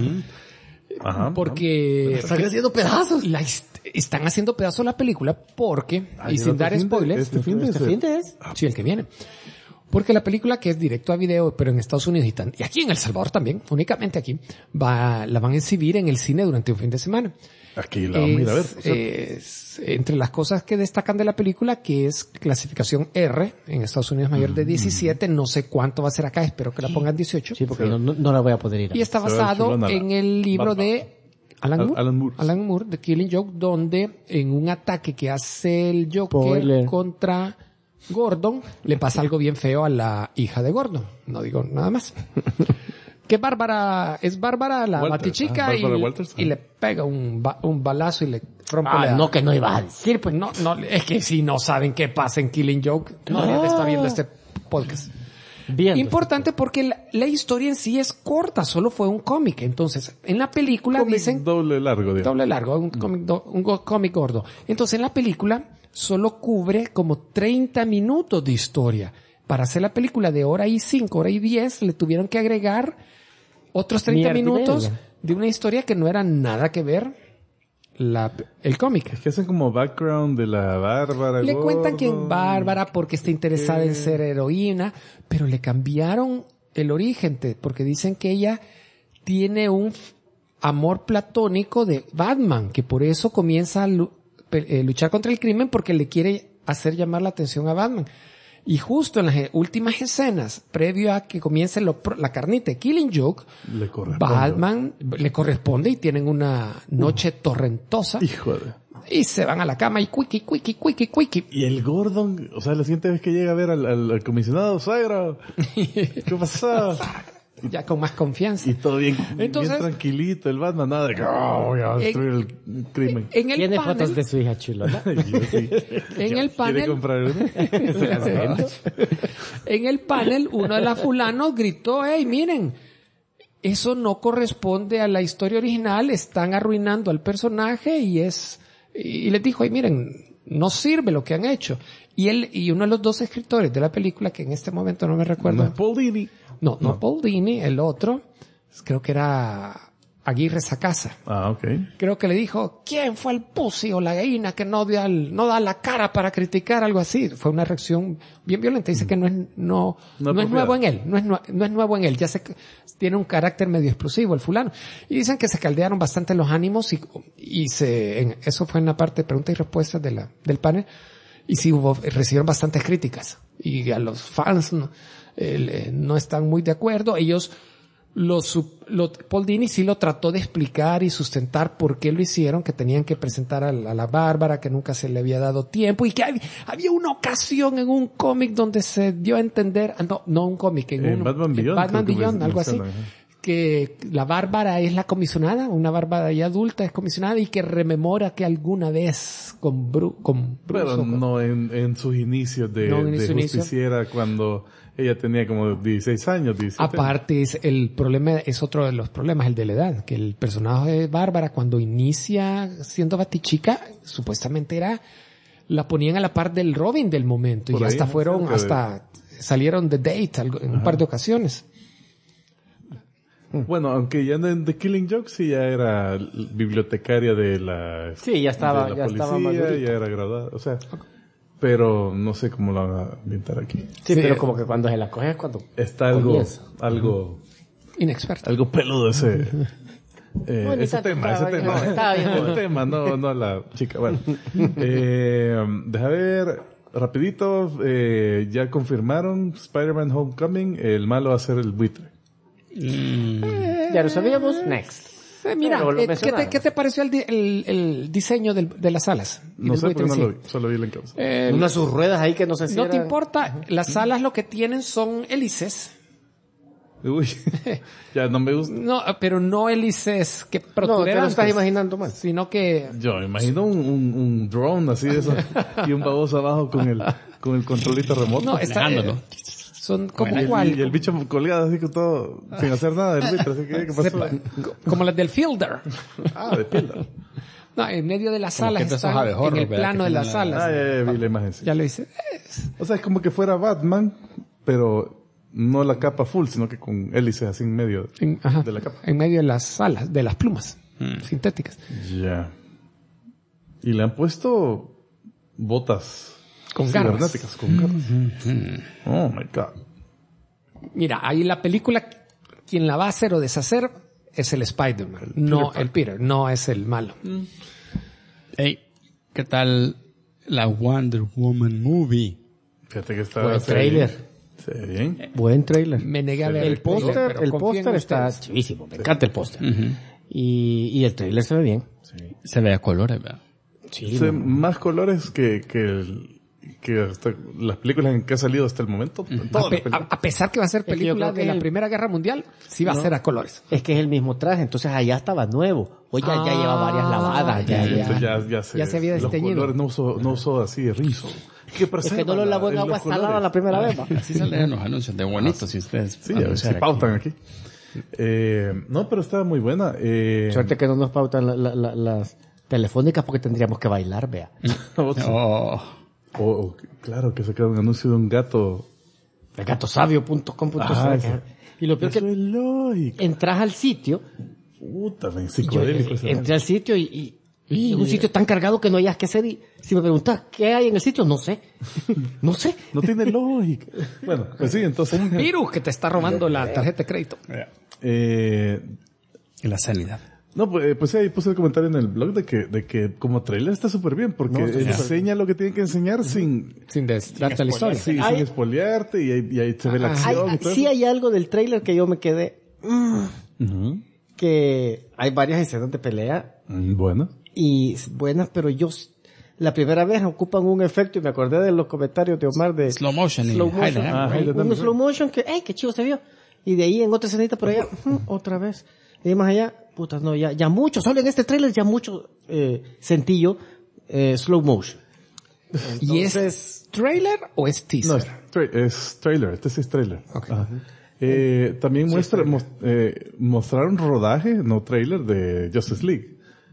Porque están haciendo pedazos. Están haciendo pedazos la película porque, y sin dar spoilers, ¿Este fin es? Sí, el que viene. Porque la película, que es directo a video, pero en Estados Unidos y aquí en El Salvador también, únicamente aquí, la van a exhibir en el cine durante un fin de semana. Aquí la vamos a ir a ver. Entre las cosas que destacan de la película, que es clasificación R, en Estados Unidos mayor de 17, no sé cuánto va a ser acá, espero que la pongan 18. Sí, porque no la voy a poder ir a ver. Y está basado en el libro de Alan Moore, The Killing Joke, donde en un ataque que hace el Joker contra Gordon, le pasa algo bien feo a la hija de Gordon. No digo nada más. Que Bárbara, es Bárbara la batichica y le pega un balazo y le rompe no, que no iba a decir, pues no, es que si no saben qué pasa en Killing Joke, no deberían estar viendo este podcast. Bien. Importante porque la historia en sí es corta, solo fue un cómic. Entonces, en la película dicen... Doble largo, un cómic gordo. Entonces, en la película solo cubre como 30 minutos de historia. Para hacer la película de hora y 5, hora y 10, le tuvieron que agregar otros 30 minutos de una historia que no era nada que ver el cómic. Es que hacen como background de la Bárbara. Le cuentan que es Bárbara porque está interesada en ser heroína, pero le cambiaron el origen, porque dicen que ella tiene un amor platónico de Batman, que por eso comienza a luchar contra el crimen, porque le quiere hacer llamar la atención a Batman. Y justo en las últimas escenas, previo a que comience la carnita de Killing Joke, Batman le corresponde y tienen una noche torrentosa. Híjole. Y se van a la cama y cuiqui. Y el Gordon, o sea, la siguiente vez que llega a ver al comisionado, suegro, ¿qué pasó? Ya con más confianza. Y todo bien, entonces, bien tranquilito, el Batman, nada de que voy a destruir el crimen. Tiene fotos de su hija chulona. En el panel. ¿Quiere comprar una? En el panel, uno de los fulanos gritó, hey, miren, eso no corresponde a la historia original, están arruinando al personaje y les dijo, hey, miren, no sirve lo que han hecho. Y uno de los dos escritores de la película, que en este momento no me recuerdo. No, Paul Dini. No Paul Dini, el otro, creo que era Aguirre Sacasa. Ah, ok. Creo que le dijo, ¿quién fue el pussy o la gallina que no da la cara para criticar algo así? Fue una reacción bien violenta. Dice que no es nuevo en él. No es nuevo en él. Ya tiene un carácter medio explosivo el fulano. Y dicen que se caldearon bastante los ánimos eso fue en la parte de preguntas y respuestas del panel. Y sí recibieron bastantes críticas. Y a los fans no están muy de acuerdo. Ellos, Paul Dini sí lo trató de explicar y sustentar por qué lo hicieron, que tenían que presentar a la Bárbara, que nunca se le había dado tiempo, y que había una ocasión en un cómic donde se dio a entender, no un cómic, en Batman Beyond, algo así, que la Bárbara es la comisionada, una Bárbara ya adulta es comisionada y que rememora que alguna vez con Bruce. Pero no en sus inicios de justiciera, cuando ella tenía como 16 años, 17. Aparte, el problema es otro de los problemas, el de la edad, que el personaje de Bárbara, cuando inicia siendo Batichica, supuestamente la ponían a la par del Robin del momento, y hasta salieron de date en un par de ocasiones. Bueno, aunque ya en The Killing Joke sí ya era bibliotecaria de la... Sí, ya estaba policía, ya era graduada, o sea... Pero no sé cómo lo van a ambientar aquí. Sí, pero como que cuando se la coge es cuando... Está algo... Inexperto. Algo peludo ese tema. Estaba bien. El tema, no la chica. Bueno. Deja ver, rapidito, ya confirmaron Spider-Man Homecoming, el malo va a ser el buitre. Ya lo sabíamos. Next. Mira, ¿qué te pareció el diseño de las alas? No sé, porque no lo vi, solo vi la encausa. Una de sus ruedas ahí que no sé si no te importa, las alas lo que tienen son hélices. Uy, ya no me gusta. No, pero no hélices que protuberantes. No, te lo estás imaginando más. Sino que... Yo me imagino un drone así de eso y un baboso abajo con el controlito remoto. No, dejándolo. Son como y el bicho colgado así con todo, sin hacer nada del buitre, así que ¿qué pasó? Como las del Fielder. De Fielder. No, en medio de las alas están en el plano de las alas. Ya vi la imagen. Sí. Ya lo hice. O sea, es como que fuera Batman, pero no la capa full, sino que con hélices así en medio de la capa. En medio de las alas, de las plumas sintéticas. Ya. Y le han puesto botas con garras. Con garras. Oh my God. Mira, ahí la película, quien la va a hacer o deshacer es el Spider-Man, no el Peter, no es el malo. Hey, ¿qué tal la Wonder Woman movie? Fíjate que está... Buen trailer. Sí, bien. Buen trailer. Me negué a ver el póster. El póster está chivísimo. Me encanta el póster. Y el trailer se ve bien. Sí. Se ve a colores, ¿verdad? Sí. Más colores que hasta las películas en que ha salido hasta el momento. A pesar que va a ser película de la Primera Guerra Mundial, sí va a ser a colores. Es que es el mismo traje, entonces allá estaba nuevo. O ya lleva varias lavadas. Ya se había desteñido. Los colores no usó así de rizo. Es que no lo lavó en agua salada la primera vez. Así salen los anuncios de bonitos si ustedes... Sí, a ver si pautan aquí. No, pero estaba muy buena. Suerte que no nos pautan las telefónicas porque tendríamos que bailar, vea. Claro, que sacaron un anuncio de un gato. El gatosabio.com.co. Y lo peor que es lógico. Entras al sitio. Puta, me psicodélico. Entré al sitio y un sitio tan cargado que no hayas que hacer. Y si me preguntas qué hay en el sitio, no sé. No sé. No tiene lógica. Bueno, pues sí, entonces. Un virus que te está robando la tarjeta de crédito. Y la sanidad. No, pues ahí puse el comentario en el blog de que como trailer está súper bien, porque enseña lo que tiene que enseñar sin darte la historia. Sí, sin espolearte y ahí se ve la acción. Sí hay algo del trailer que yo me quedé... Que hay varias escenas de pelea. Buenas. Y buenas, pero la primera vez ocupan un efecto y me acordé de los comentarios de Omar de... Slow motion. Un slow motion que, qué chido se vio. Y de ahí en otra escenita por allá, otra vez. Y más allá, putas, no, ya mucho, solo en este trailer ya mucho sentí yo slow motion. Entonces, ¿y es trailer o es teaser? No, es trailer, este sí es trailer. Okay. También mostraron rodaje, no trailer, de Justice League.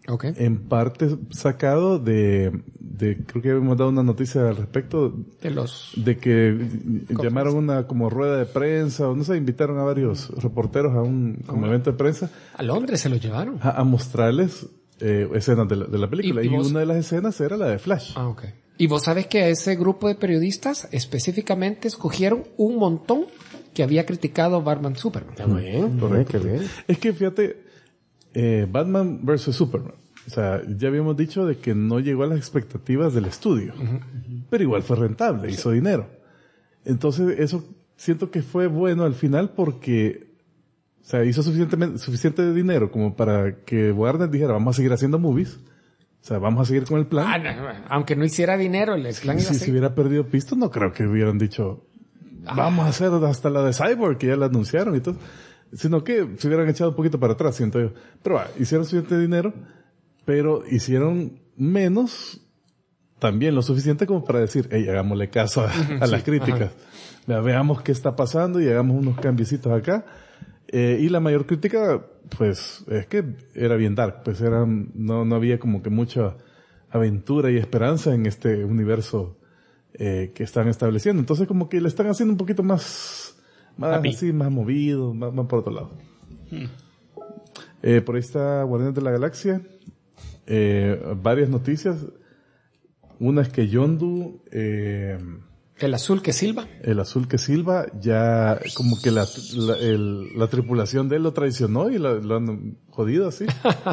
Okay. En parte sacado de creo que habíamos dado una noticia al respecto de que llamaron una como rueda de prensa, o no sé, invitaron a varios reporteros a un como evento de prensa. A Londres se lo llevaron. A mostrarles escenas de la película. Y una de las escenas era la de Flash. Ah, ok. Y vos sabés que a ese grupo de periodistas específicamente escogieron un montón que había criticado Batman Superman. Está bien, correcto. Bien. Es que fíjate, Batman vs. Superman. O sea, ya habíamos dicho de que no llegó a las expectativas del estudio. Pero igual fue rentable, hizo dinero. Entonces, eso siento que fue bueno al final porque, o sea, hizo suficiente dinero como para que Warner dijera, vamos a seguir haciendo movies. O sea, vamos a seguir con el plan. Aunque no hiciera dinero, el plan iba a Si se hubiera perdido pisto, no creo que hubieran dicho, vamos a hacer hasta la de Cyborg, que ya la anunciaron y todo. Sino que se hubieran echado un poquito para atrás, siento yo. Pero hicieron suficiente dinero, pero hicieron menos, también lo suficiente como para decir, hey, hagámosle caso a las críticas. Veamos qué está pasando y hagamos unos cambiecitos acá. Y la mayor crítica, pues, es que era bien dark, pues no había como que mucha aventura y esperanza en este universo, que están estableciendo. Entonces como que le están haciendo un poquito más así, más movido, más por otro lado. Por ahí está Guardianes de la Galaxia, varias noticias. Una es que Yondu, el azul que silba. El azul que silba, ya como que la tripulación de él lo traicionó y lo han jodido así.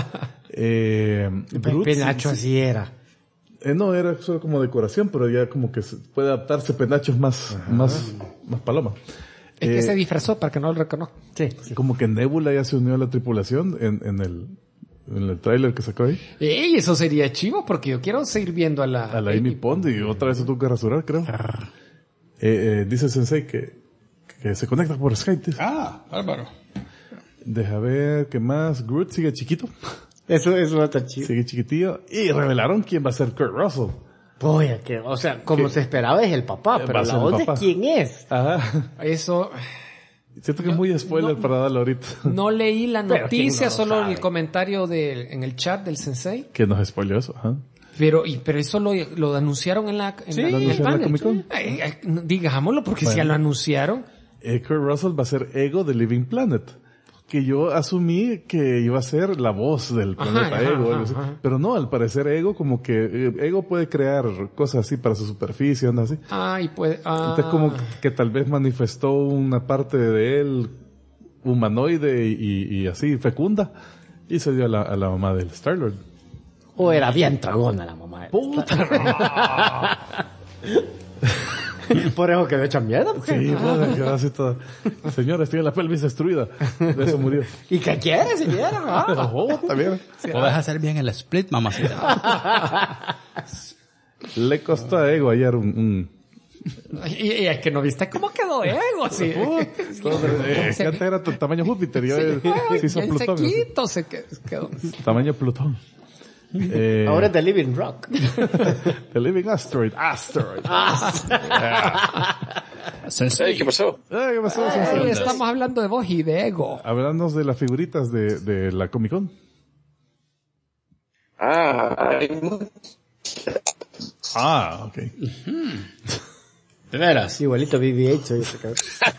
Penacho así era. No, era solo como decoración, pero ya como que puede adaptarse Penachos más paloma. Es que se disfrazó para que no lo reconozca. Sí. Como que Nebula ya se unió a la tripulación en el tráiler que sacó ahí. ¡Ey! Eso sería chivo porque yo quiero seguir viendo a la Amy Pond y otra vez se tuvo que rasurar, creo. Dice Sensei que se conecta por Skype. Bárbaro. Deja ver qué más. Groot sigue chiquito. Eso va a estar chido. Sigue chiquitillo. Y revelaron quién va a ser Kurt Russell. Oye, o sea, como se esperaba es el papá, pero la onda es quién es. Ajá. Eso. Siento que es muy spoiler para darlo ahorita. No leí la noticia, solo sabe. el comentario en el chat del Sensei. Que nos spoileó eso, ajá. Pero eso lo anunciaron en el panel. Comic-Con. Digámoslo, porque si ya lo anunciaron. Kurt Russell va a ser Ego de Living Planet. Que yo asumí que iba a ser la voz del planeta Ego. Ajá. Pero no, al parecer Ego como que Ego puede crear cosas así para su superficie, andas así. Y puede. Entonces como que tal vez manifestó una parte de él humanoide y así fecunda y se dio a la mamá del Star-Lord. O era bien dragona la mamá. ¡Puta! Por eso quedó hecha mierda. Sí, quedó así toda. Señora, estoy en la pelvis destruida. De eso murió. ¿Y qué quiere, señora? También. Puedes hacer bien el split, mamacita. Le costó a Ego hallar un... Y es que no viste cómo quedó Ego, así. Que antes era tamaño Júpiter y hoy se hizo Plutón. Sequito se quedó. Tamaño Plutón. Ahora es The Living Rock. The Living Asteroid. Sensei, ¿Qué pasó? ¿Qué pasó? Estamos hablando de vos y de Ego. Hablándonos de las figuritas de la Comic Con. Hay ok. de veras. Igualito BB-8.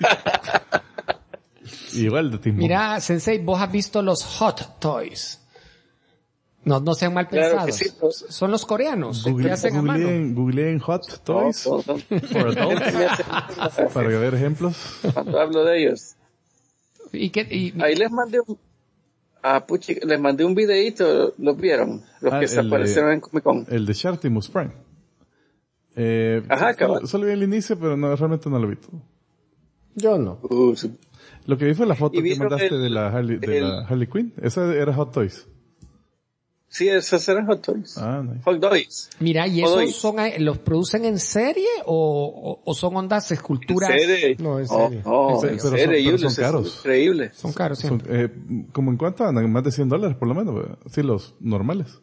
Igual de Tim Burton. Mira, Sensei, vos has visto los Hot Toys. No sean mal pensados. Que sí. Son los coreanos que hacen a mano. Googleen Hot Toys for adults para ver ejemplos. Cuando hablo de ellos. Ahí les mandé les mandé un videito, ¿los vieron? Los que se aparecieron en Comic Con. El de Shartimus Prime. Cabal. Solo vi el inicio, pero realmente no lo vi todo. Yo no. Sí. Lo que vi fue la foto que mandaste de la Harley Quinn. Esa era Hot Toys. Sí, esos eran Hot Toys. Nice. Hot Toys. Mira, ¿y esos los producen en serie o son ondas esculturas? ¿En serie? No, en serie. En serie, pero son caros. Increíble. Son caros, siempre. ¿Cómo en cuánto andan? Más de $100 por lo menos. Sí, los normales.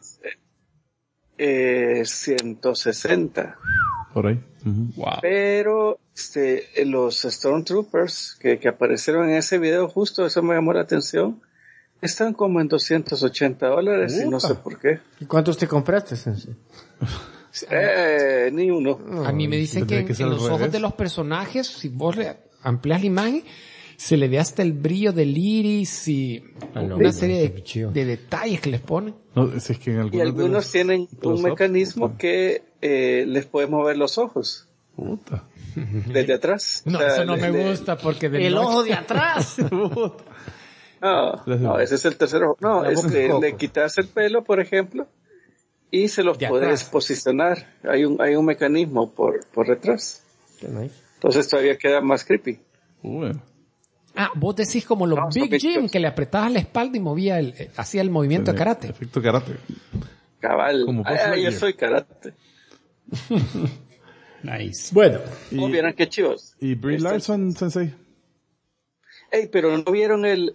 160. Por ahí. Wow. Pero los Stormtroopers que aparecieron en ese video justo, eso me llamó la atención. Están como en $280 y no sé por qué. ¿Y cuántos te compraste, Sensei? Ni uno. A mí me dicen que en los ojos de los personajes, si vos le amplias la imagen, se le ve hasta el brillo del iris y una serie de detalles que les ponen. No, si es que en Y algunos tienen un mecanismo que les puede mover los ojos. Puta. Desde atrás. No, o sea, eso no me gusta porque El ojo de atrás. No, ese es el tercero. No, le quitas el pelo, por ejemplo, y se los puedes posicionar. Hay un mecanismo por detrás. Entonces todavía queda más creepy. Bueno. Vos decís como los Big Jim, que le apretabas la espalda y movía hacía el movimiento de karate. Efecto karate. Cabal. Yo soy karate. Nice. Bueno. Vieran qué chivos. ¿Y Brie Larson, Sensei? Pero ¿no vieron el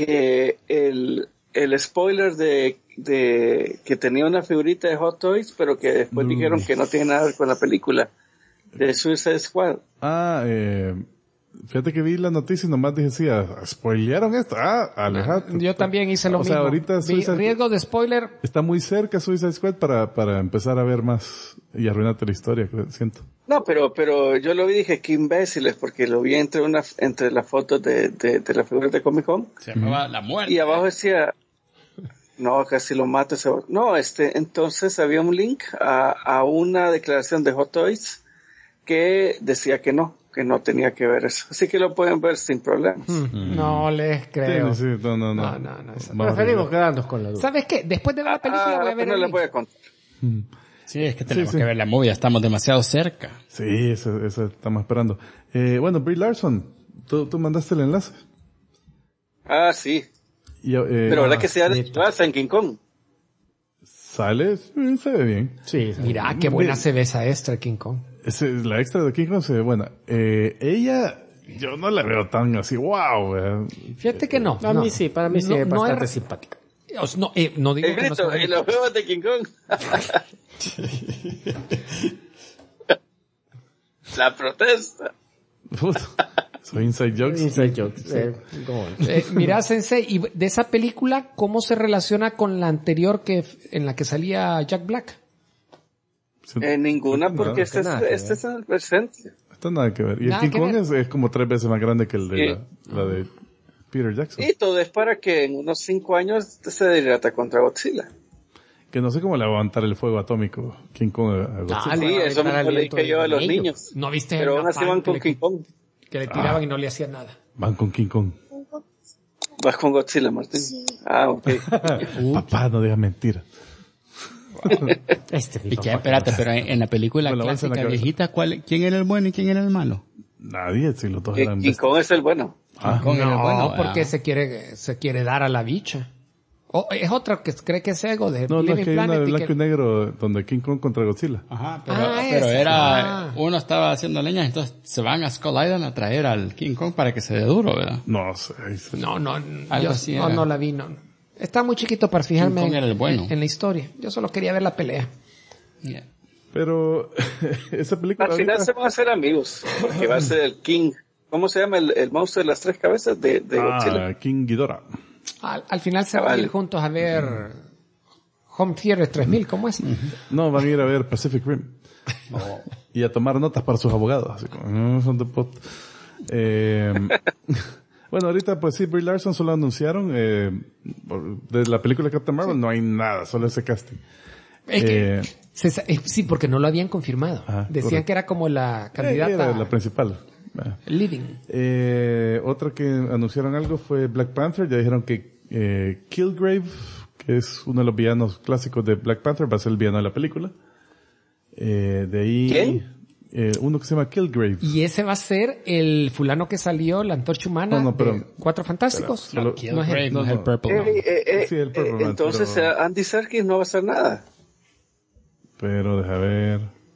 spoiler de que tenía una figurita de Hot Toys, pero que después dijeron que no tiene nada que ver con la película de Suicide Squad? Fíjate que vi la noticia y nomás decía, ¿spoilearon esto? Alejandro. Yo también hice lo mismo. O sea, ahorita riesgo de spoiler. Está muy cerca Suicide Squad para empezar a ver más y arruinarte la historia, siento. No, pero yo lo vi y dije, qué imbéciles, porque lo vi entre las fotos de las figuras de Comic Con. Se llamaba La Muerte. Y abajo decía, no, casi lo mata ese. No, entonces había un link a una declaración de Hot Toys que decía que no tenía que ver eso. Así que lo pueden ver sin problemas. No les creo. Sí, no. Preferimos quedarnos con la duda. ¿Sabes qué? Después de ver la película voy a ver no el le link. voy a contar. Sí, es que tenemos que ver la movie, estamos demasiado cerca. Sí, eso estamos esperando. Bueno, Brie Larson, tú mandaste el enlace. Sí. Pero ¿verdad que se pasa en King Kong? ¿Sale? Se ve bien. Sí. Mira, qué buena se ve esa extra King Kong. La extra de King Kong se ve buena. Ella, yo no la veo tan así, wow. Fíjate que no. Para mí sí es bastante simpática. No digo que no sea y los juegos de King Kong. La protesta. Soy Inside Jokes. Mira, Sensei, y de esa película, ¿cómo se relaciona con la anterior en la que salía Jack Black? Ninguna, porque este es el presente. Esto nada que ver. Y el King Kong es como 3 veces más grande que el de la de Peter Jackson. Y todo es para que en unos 5 años se dilata contra Godzilla. Que no sé cómo le va a aguantar el fuego atómico King Kong a Godzilla. Sí, eso me lo dije yo a los niños. ¿No viste? Pero aún así van con King Kong. Que le tiraban y no le hacían nada. Van con King Kong. Vas con Godzilla, Martín. Sí. Ok. Papá, no digas mentira. ¿Y qué? Espérate, pero en la película clásica viejita, ¿quién era el bueno y quién era el malo? Nadie, si los dos eran King Kong es el bueno. King Kong era el bueno. No, porque se quiere dar a la bicha. Es otra que cree que es ego de No, Living es que hay una Planet de blanco y negro donde King Kong contra Godzilla. Ajá, pero era, uno estaba haciendo leña, entonces se van a Skull Island a traer al King Kong para que se dé duro, ¿verdad? No sé. Algo así era. No la vi, no. Estaba muy chiquito para fijarme en la historia. Yo solo quería ver la pelea. Yeah. Pero esa película al final se van a hacer amigos, porque va a ser el King. ¿Cómo se llama el monstruo de las 3 cabezas de Godzilla? King Ghidorah. Al final se van a ir juntos a ver Home Theater 3000, ¿cómo es? No, van a ir a ver Pacific Rim. Y a tomar notas para sus abogados. Así como, son de pot. Bueno, ahorita pues sí, Brie Larson solo anunciaron, de la película Captain Marvel no hay nada, solo ese casting. Es que, sí, porque no lo habían confirmado. Decían correcto. Que era como la candidata. Era la principal. Leading. Otra que anunciaron algo fue Black Panther. Ya dijeron que Kilgrave, que es uno de los villanos clásicos de Black Panther, va a ser el villano de la película. De ahí... ¿Quién? Uno que se llama Kilgrave. Y ese va a ser el fulano que salió, la Antorcha Humana, de Cuatro Fantásticos. Kilgrave no es el Purple. Sí, el Purple Man, entonces pero... Andy Serkis no va a hacer nada. Pero deja ver...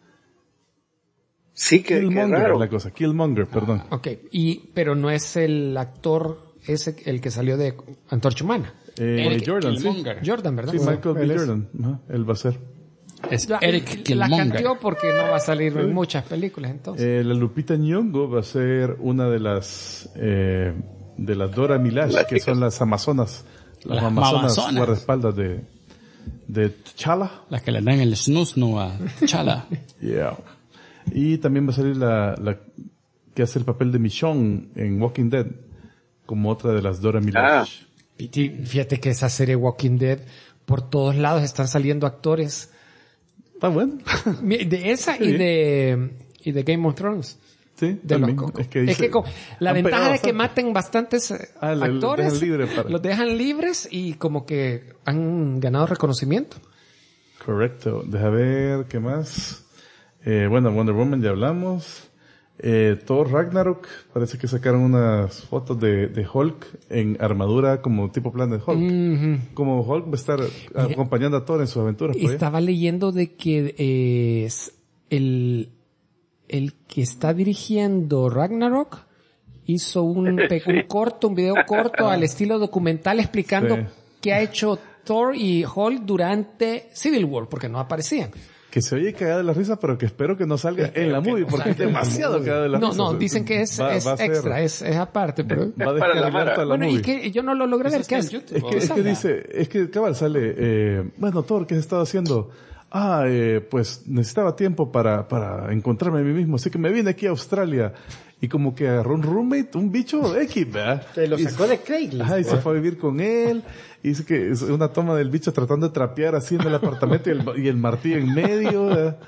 Sí, que raro. La cosa, Killmonger, perdón. Okay, pero no es el actor ese el que salió de Antorcha Humana. Jordan, sí. Jordan, ¿verdad? Sí, Michael B. Jordan. Él va a ser. Es Eric Killmonger. La cambió porque no va a salir en muchas películas, entonces. La Lupita Nyong'o va a ser una de las Dora Milaje, que son las amazonas, las amazonas guardaespaldas de T'Challa. Las que le dan el snusno a T'Challa. Yeah. Y también va a salir la que hace el papel de Michonne en Walking Dead, como otra de las Dora Milaje. Piti, fíjate que esa serie Walking Dead, por todos lados están saliendo actores. Está bueno. De esa Sí. y de Game of Thrones. Sí, De también. los, Es que la han ventaja pegado de que bastante. maten bastantes actores, Los dejan libres los dejan libres y como que han ganado reconocimiento. Correcto. Deja ver, ¿qué más? Bueno, Wonder Woman ya hablamos. Thor Ragnarok, parece que sacaron unas fotos de Hulk en armadura como tipo Planet Hulk. Como Hulk va a estar acompañando a Thor en sus aventuras. por ahí. Estaba leyendo de que es el que está dirigiendo Ragnarok hizo un video corto al estilo documental explicando Sí. qué ha hecho Thor y Hulk durante Civil War, porque no aparecían. Que se oye cagada de la risa, pero que espero que no salga en la movie, porque es demasiado cagada de la risa. No, dicen que es Va a ser- extra, es aparte, pero... Va a Para la descargar Mara. toda la Bueno, y movie. que yo no lo logré ver, ¿qué es? Es que cabal sale, bueno, Thor, ¿qué has estado haciendo? Pues necesitaba tiempo para encontrarme a mí mismo, así que me vine aquí a Australia. Y como que agarró un roommate, un bicho X, ¿verdad? Te lo Y sacó de Craigslist. Ajá, y se fue a vivir con él. Y dice que es una toma del bicho tratando de trapear así en el apartamento y el martillo en medio, ¿verdad?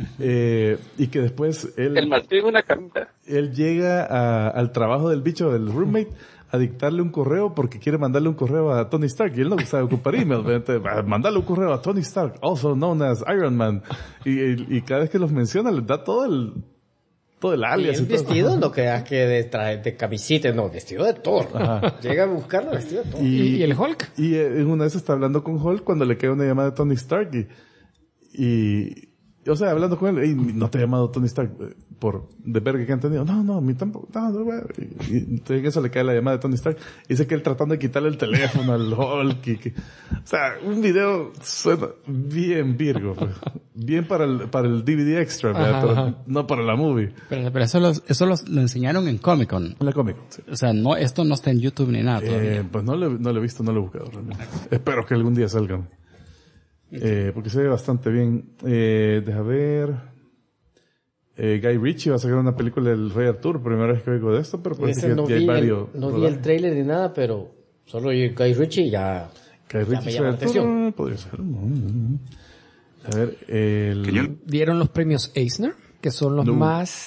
Y que después El martillo en una camita. él llega al trabajo del bicho, del roommate, a dictarle un correo porque quiere mandarle un correo a Tony Stark y él no sabe ocupar email. Entonces, mandarle un correo a Tony Stark, also known as Iron Man. Y cada vez que los menciona les da todo el Y alias. el y todo. vestido no creas que de camisita, no, vestido de Thor. Llega a buscarlo vestido de Thor. ¿Y el Hulk? Y en una vez está hablando con Hulk cuando le cae una llamada de Tony Stark y o sea, hablando con él, "Ey, no te ha llamado Tony Stark por de verga que han tenido." No, a mí tampoco. No, güey. Y entonces en eso le cae la llamada de Tony Stark. Y dice que él tratando de quitarle el teléfono al Hulk. O sea, un video suena bien Virgo. Pues. Bien para el DVD extra, ¿verdad? Pero no para la movie. Pero eso lo enseñaron en Comic Con. La cómic, sí. O sea, no, esto no está en YouTube ni nada todavía. Pues no lo he visto, no lo he buscado realmente. Espero que algún día salgan. Porque se ve bastante bien. Deja ver. Guy Ritchie va a sacar una película del Rey Arturo. Primera vez que oigo de esto, pero parece Ese que no ya hay vi, varios. no vi el trailer ni nada, pero solo Guy Ritchie ya... Guy ya Ritchie me Rey llama la Arturo, atención. podría ser. A ver, Dieron los premios Eisner, que son los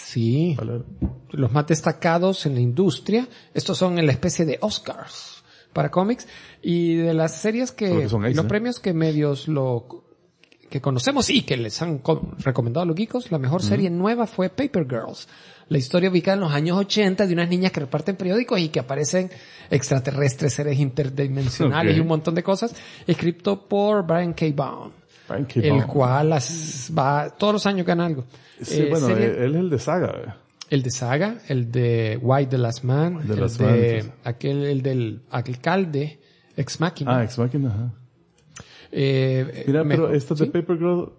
los más destacados en la industria. Estos son en la especie de Oscars para cómics. Y de las series Porque son Eisner. los premios que medios que conocemos y que les han recomendado a los geekos, la mejor serie nueva fue Paper Girls. La historia ubicada en los años 80 de unas niñas que reparten periódicos y que aparecen extraterrestres, seres interdimensionales y un montón de cosas, escrito por Brian K. Vaughan. El cual todos los años gana algo. Sí, bueno, él es el de Saga. El de Saga, el de White the Last Man, el del alcalde, Ex Machina. Ex Machina, ajá. Mira, pero esta de Paper Girl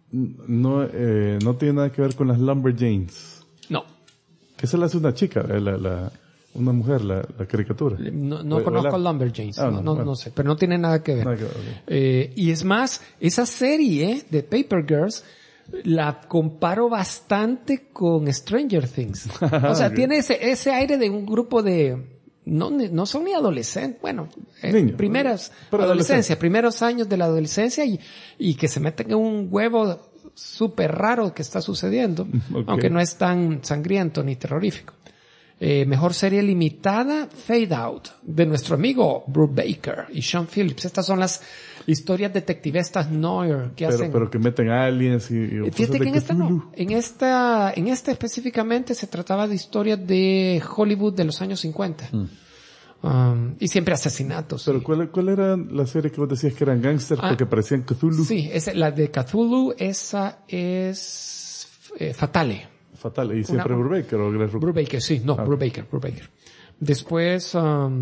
no tiene nada que ver con las Lumberjanes. No. Que se la hace una chica, una mujer, la caricatura. No conozco Lumberjanes, no sé, pero no tiene nada que ver. Nada que ver, okay. Y es más, esa serie de Paper Girls la comparo bastante con Stranger Things. O sea, tiene ese aire de un grupo de... No son ni adolescentes, bueno, Niños, primeros años de la adolescencia y que se meten en un huevo súper raro que está sucediendo, aunque no es tan sangriento ni terrorífico. Mejor serie limitada, Fade Out, de nuestro amigo Bruce Baker y Sean Phillips. Estas son las historias detectivestas noir que hacen. Pero que meten aliens y fíjate que en esta no. En esta específicamente se trataba de historias de Hollywood de los años 50. Y siempre asesinatos. Pero ¿cuál era la serie que vos decías que eran gangsters porque parecían Cthulhu? Sí, la de Cthulhu, esa es Fatale. Fatal. ¿Y siempre Brubaker o Greg Rucka? Brubaker, sí. No, Brubaker. Después,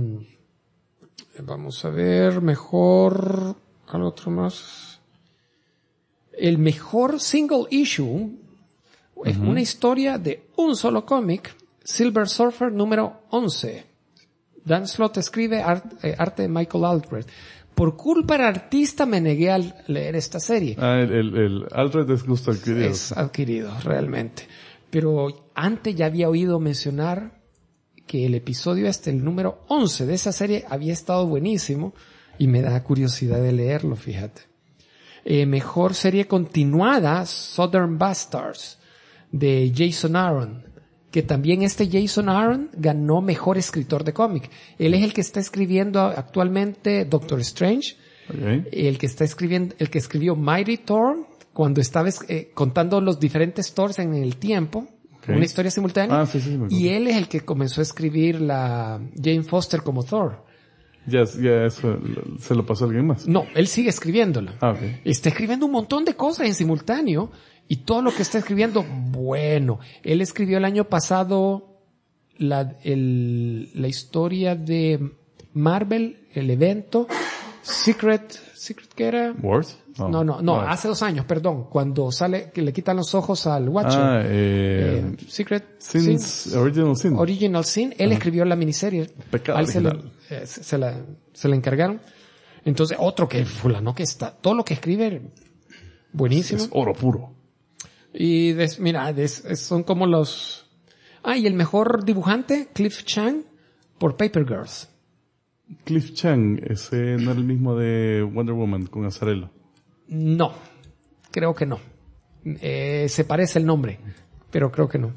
vamos a ver, mejor, al otro más. El mejor single issue es una historia de un solo cómic, Silver Surfer número 11, Dan Slott escribe arte de Michael Aldred. Por culpa del artista me negué a leer esta serie. El Aldred es gusto adquirido. Es adquirido, realmente. Pero antes ya había oído mencionar que el episodio el número 11 de esa serie, había estado buenísimo y me da curiosidad de leerlo, fíjate. Mejor serie continuada, Southern Bastards, de Jason Aaron, que también Jason Aaron ganó mejor escritor de cómic. Él es el que está escribiendo actualmente Doctor Strange, el que escribió Mighty Thor, cuando estaba contando los diferentes Thors en el tiempo, una historia simultánea, y él es el que comenzó a escribir la Jane Foster como Thor. Ya eso se lo pasó a alguien más. No, él sigue escribiéndola. Okay. Está escribiendo un montón de cosas en simultáneo y todo lo que está escribiendo, bueno. Él escribió el año pasado la historia de Marvel, el evento Secret ¿qué era? Wars? No, hace 2 años, perdón, cuando sale que le quitan los ojos al Watcher. Secret Sins, Original Sin. Él escribió la miniserie. Pecado original. Se la encargaron. Entonces, otro que fulano que está, todo lo que escribe, buenísimo. Es oro puro. Y son como los... y el mejor dibujante, Cliff Chang, por Paper Girls. Cliff Chang, ese no era el mismo de Wonder Woman con Azzarello. No, creo que no. Se parece el nombre, pero creo que no.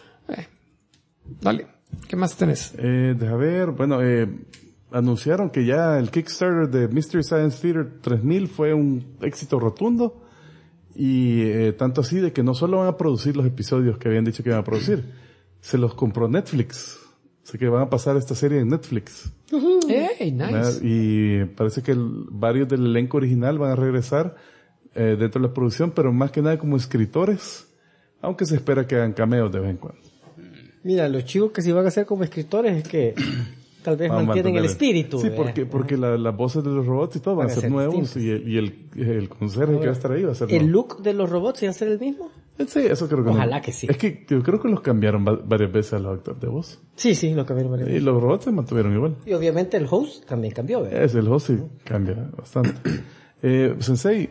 Dale, ¿qué más tenés? Deja ver, bueno, anunciaron que ya el Kickstarter de Mystery Science Theater 3000 fue un éxito rotundo. Y tanto así de que no solo van a producir los episodios que habían dicho que iban a producir, se los compró Netflix. Así que van a pasar esta serie en Netflix. Hey, nice. Y parece que varios del elenco original van a regresar dentro de la producción, pero más que nada como escritores, aunque se espera que hagan cameos de vez en cuando. Mira, los chicos que si van a ser como escritores es que tal vez mantienen el espíritu. Sí, porque las voces de los robots y todo van a ser nuevos y el conserje que va a estar ahí va a ser ¿El nuevo. look de los robots va a ser el mismo? Sí, eso creo que Ojalá que sí. Es que yo creo que los cambiaron varias veces a los actores de voz. Sí, lo cambiaron varias Y veces. los robots se mantuvieron igual. Y obviamente el host también cambió, ¿verdad? El host sí cambia bastante. Sensei.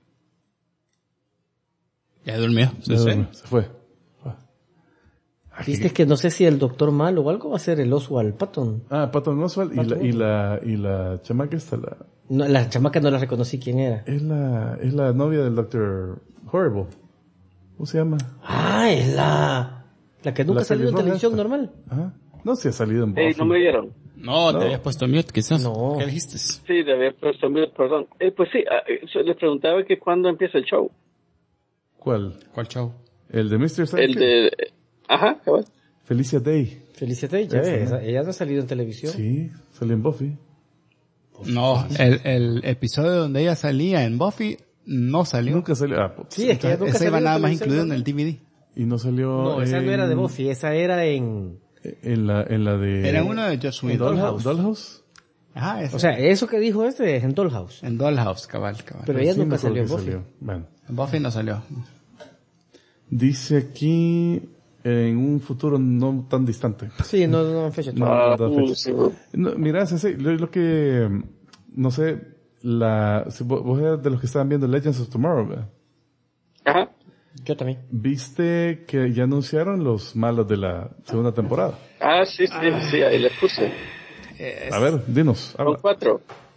Ya durmió. Se fue. Viste que no sé si el Doctor Malo o algo va a ser el Oswald Patton. Patton Oswalt y la chamaca esta, No, la chamaca no la reconocí quién era. es la novia del Dr. Horrible. ¿Cómo se llama? Es la que nunca ha salido en televisión normal. Ajá. No, si ha salido en Buffy. No me vieron. No, te habías puesto mute, quizás. No. ¿Qué dijiste? Sí, te había puesto mute, perdón. Pues sí, les preguntaba que cuándo empieza el show. ¿Cuál? ¿Cuál show? El de Mr. Science. El de... Ajá, cabal. Felicia Day. Felicia Day, ya ves, ella no ha salido en televisión. Sí, salió en Buffy. No, el episodio donde ella salía en Buffy no salió. Nunca salió. Sí, es que ella nunca Esa iba salió nada en más televisión, incluido ¿no? en el DVD. Y no salió. No, esa no era de Buffy, esa era en la de. Era uno de Joss en Whedon. Dollhouse. Ajá, O sea, eso que dijo es en Dollhouse. en Dollhouse, cabal. Pero ella Sí, nunca me acuerdo salió en que Buffy. salió. Bueno. En Buffy no salió. Dice aquí en un futuro no tan distante. Sí, no en fecha. No, no, fecha. Sí. No, mira, Sensei, lo que no sé, si vos eras de los que estaban viendo Legends of Tomorrow, ¿verdad? Ajá. Yo también. ¿Viste que ya anunciaron los malos de la segunda temporada? Sí, ahí les puse. A ver, dinos. Son 4.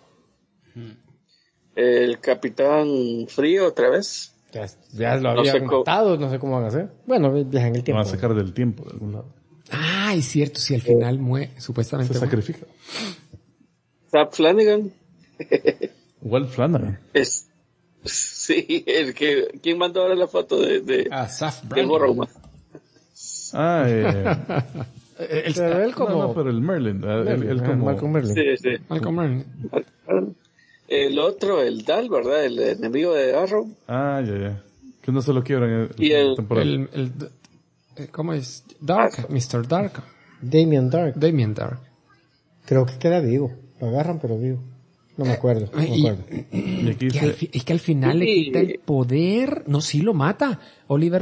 El Capitán Frío otra vez. Ya lo No sé habían matado, no sé cómo van a hacer. Bueno, viajan el Lo tiempo. van a sacar del tiempo de algún lado. Es cierto, si al final supuestamente Se sacrifica. Zap Flanagan. Walt Flanagan. Sí, ¿quién mandó ahora la foto de Saf de Brandon. Borrowman? Pero él como... No, pero el Merlin. Él como... Malcolm Merlin. Sí. Malcolm Merlin. El otro, el Dal, ¿verdad? El enemigo de Arrow. Ya. Que no se lo quiebran Y en el- la temporada. ¿Cómo es? Dark, Mr. Dark. Damien Dark. Damien Dark. Creo que queda vivo. Lo agarran, pero vivo. No me acuerdo. Y Y aquí que dice... es que al final le quita el poder. No, sí lo mata. Oliver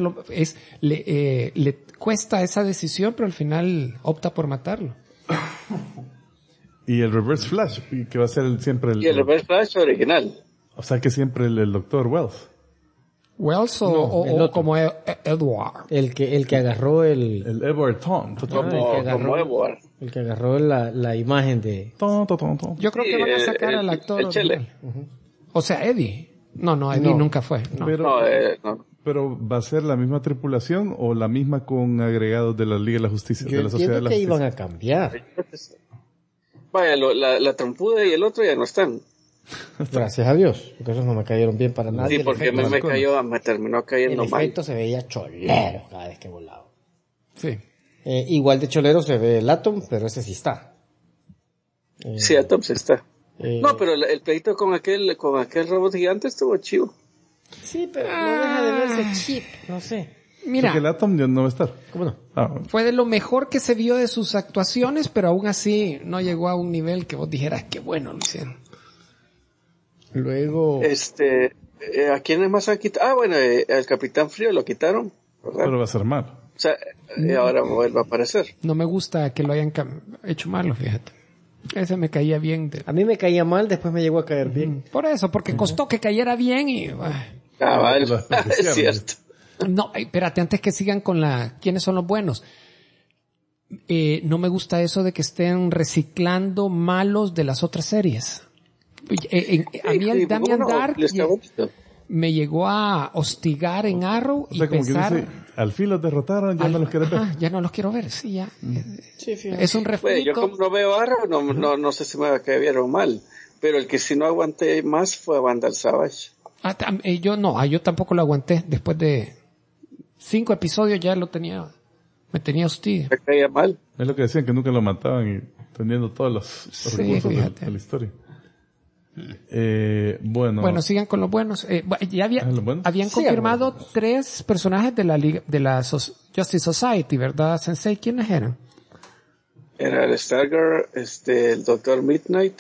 le cuesta esa decisión, pero al final opta por matarlo. Y el Reverse Flash, que va a ser siempre Y el Reverse Flash original. O sea que siempre el Dr. Wells. Wells el o otro. como Edward. El que agarró El Edward Thawne. Como Edward. el que agarró la imagen de... Yo creo Sí, que van a sacar al actor el Chele. original. O sea, Eddie. No, Eddie nunca fue. No. Pero, pero ¿va a ser la misma tripulación o la misma con agregados de la Liga de la Justicia? Yo de la Sociedad de entiendo la que Justicia? iban a cambiar. Vaya, la trompuda y el otro ya no están. Gracias a Dios. Porque esos no me cayeron bien para nada. Sí, porque me terminó cayendo El mal. efecto se veía cholero cada vez que volaba. Sí. Igual de cholero se ve el Atom, pero ese sí está. Sí, Atom sí está. Eh, No, pero el pleito con aquel robot gigante estuvo chivo. Sí, pero no deja de verse cheap. No sé. Mira, Porque el Atom ya no va a estar. ¿Cómo no? fue de lo mejor que se vio de sus actuaciones, pero aún así no llegó a un nivel que vos dijeras que bueno lo hicieron. Luego... ¿A quiénes más han quitado? Bueno, al Capitán Frío lo quitaron, ¿verdad? Pero va a ser mal. O sea, ahora vuelve a aparecer. No me gusta que lo hayan hecho malo, fíjate. Ese me caía bien. A mí me caía mal, después me llegó a caer bien. Por eso, porque costó que cayera bien y... Vale, Lo despreciaron. es cierto. No, espérate, antes que sigan con ¿quiénes son los buenos? No me gusta eso de que estén reciclando malos de las otras series. A mí el Damian Dark me llegó a hostigar en Arrow O sea, y como que pensar... dice, al fin los derrotaron, ya no los querés ver. Ya no los quiero ver, sí, ya. Sí, fíjate. Es un Bueno, refrito. yo como no veo Arrow, no sé si me va a caer bien o mal. Pero el que sí no aguanté más fue Vandal Savage. Yo tampoco lo aguanté. Después de 5 episodios ya me tenía hostil. Me caía mal. Es lo que decían, que nunca lo mataban y teniendo todos los Sí, recursos fíjate. de la historia. Bueno, Sigan con los buenos. Ya ¿los buenos? habían Sigan confirmado 3 personajes de la Liga, de la Justice Society, ¿verdad, Sensei? ¿Quiénes eran? Era el Stargirl, el Doctor Midnight,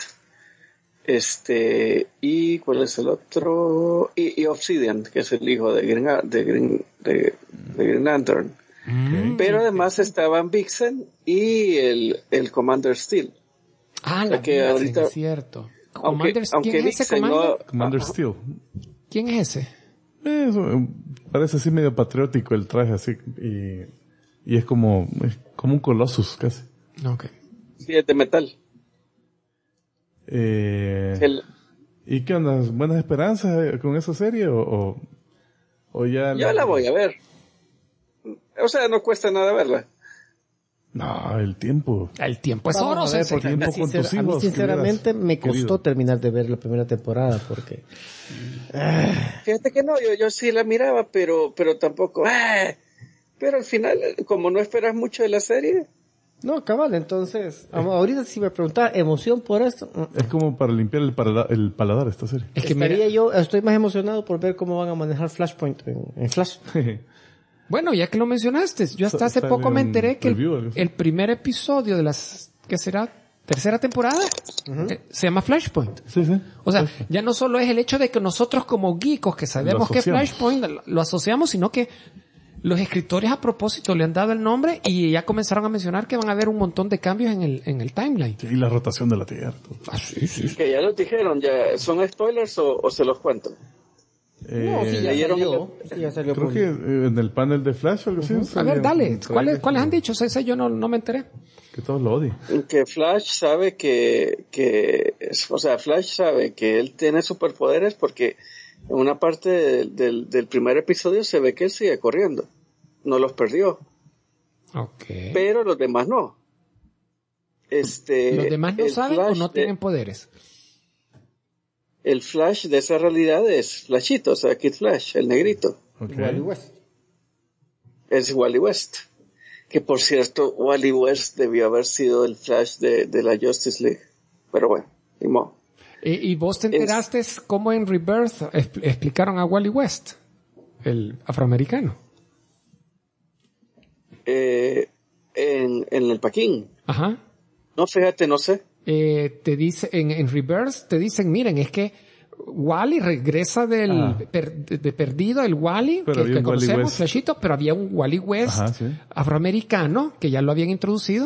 y ¿cuál es el otro? Y Obsidian, que es el hijo de Green Lantern. Pero además estaban Vixen y el Commander Steel. La que Vixen, ahorita- es cierto. ¿Quién Aunque es ese Vixen Commander? Commander Steel. ¿Quién es ese? Parece así medio patriótico el traje así y es como un Colossus casi. Ok. Sí, es de metal. ¿Y qué onda? ¿Buenas esperanzas con esa serie o ya? Yo la voy a ver. O sea, no cuesta nada verla. No, el tiempo. El tiempo es oro, Vamos a ver, Sensei. porque tiempo con tus a mí hijos, sinceramente hubieras me costó querido. terminar de ver la primera temporada porque... Fíjate que no, yo sí la miraba, pero tampoco. Pero al final, como no esperas mucho de la serie, No, cabal, entonces... Ahorita si me preguntaba emoción por esto... Es como para limpiar el paladar esta serie. Es que mira, estoy más emocionado por ver cómo van a manejar Flashpoint en Flash. bueno, ya que lo mencionaste, yo hasta hace Sale poco me un enteré que review, algo así. el primer episodio de ¿qué será? ¿Tercera temporada? Se llama Flashpoint. Sí, sí. O sea, ya no solo es el hecho de que nosotros como geekos que sabemos que asociamos. Flashpoint lo asociamos, sino que los escritores a propósito le han dado el nombre y ya comenzaron a mencionar que van a haber un montón de cambios en el timeline. Y la rotación de la Tierra. todo. Sí. que ya lo dijeron, ya ¿son spoilers o se los cuento? No, sí, ya leyeron salió. Sí, ya salió Creo que en el panel de Flash o algo así. A salía ver, dale, un trailer ¿cuáles han dicho? Ese yo no me enteré. Que todos lo odian. Que Flash sabe Flash sabe que él tiene superpoderes porque en una parte del primer episodio se ve que él sigue corriendo. No los perdió. Ok. Pero los demás no. ¿Los demás no el saben o Flash no tienen poderes? El Flash de esa realidad es Flashito, o sea, Kid Flash, el negrito. Okay. Wally West. Es Wally West. Que por cierto, Wally West debió haber sido el Flash de la Justice League. Pero bueno, ni modo. ¿Y vos te enteraste cómo en Rebirth explicaron a Wally West, el afroamericano? En el Paquín. Ajá. No, fíjate, no sé. Te dice, en Rebirth te dicen, miren, es que Wally regresa de perdido, el Wally, Pero había que un Wally conocemos, West. Flashito, pero había un Wally West Ajá, sí. afroamericano, que ya lo habían introducido,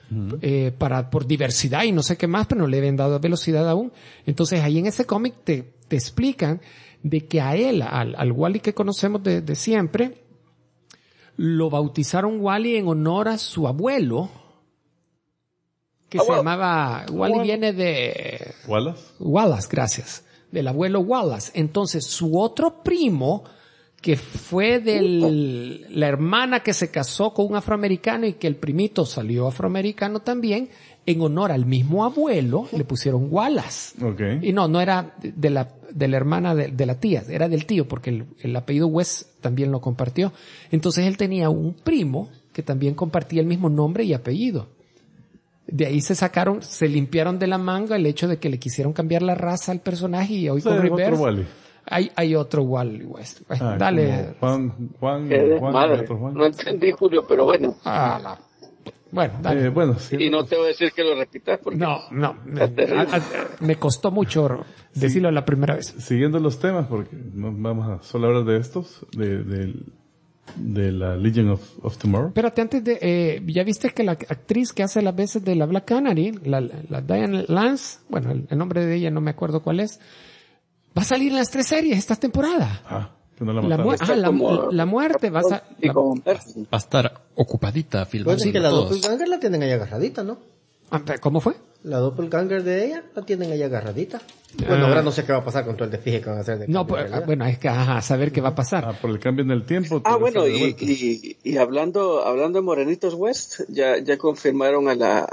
por diversidad y no sé qué más, pero no le habían dado velocidad aún. Entonces ahí en ese cómic te explican de que a él, al Wally que conocemos de siempre, lo bautizaron Wally en honor a su abuelo, que se llamaba, Wally viene de... Wallace, gracias. Del abuelo Wallace. Entonces su otro primo, que fue de la hermana que se casó con un afroamericano y que el primito salió afroamericano también, en honor al mismo abuelo, le pusieron Wallace. Okay. Y no era de la hermana de la tía, era del tío, porque el apellido West también lo compartió. Entonces él tenía un primo que también compartía el mismo nombre y apellido. De ahí se limpiaron de la manga el hecho de que le quisieron cambiar la raza al personaje y hoy con Reverse hay otro Wally West. Dale. Juan, otro Juan. No entendí, Julio, pero bueno. Bueno, dale. Sí, y no te voy a decir que lo repitas porque... No. Me costó mucho decirlo la primera vez. Siguiendo los temas, porque no vamos a solo hablar de estos, de la Legion of Tomorrow. Espérate, antes de... ya viste que la actriz que hace las veces de la Black Canary, la Diane Lance, bueno, el nombre de ella no me acuerdo cuál es, va a salir en las 3 series esta temporada. Que no la la muerte va a estar ocupadita filmando. Pues es que la Doppelganger la tienen ahí agarradita, ¿no? ¿Cómo fue? La Doppelganger de ella la tienen ahí agarradita. Bueno, ahora no sé qué va a pasar con todo el desfije que van a hacer. Bueno, es que saber qué va a pasar. Por el cambio en el tiempo. Bueno, y hablando de Morenitos West, ya confirmaron a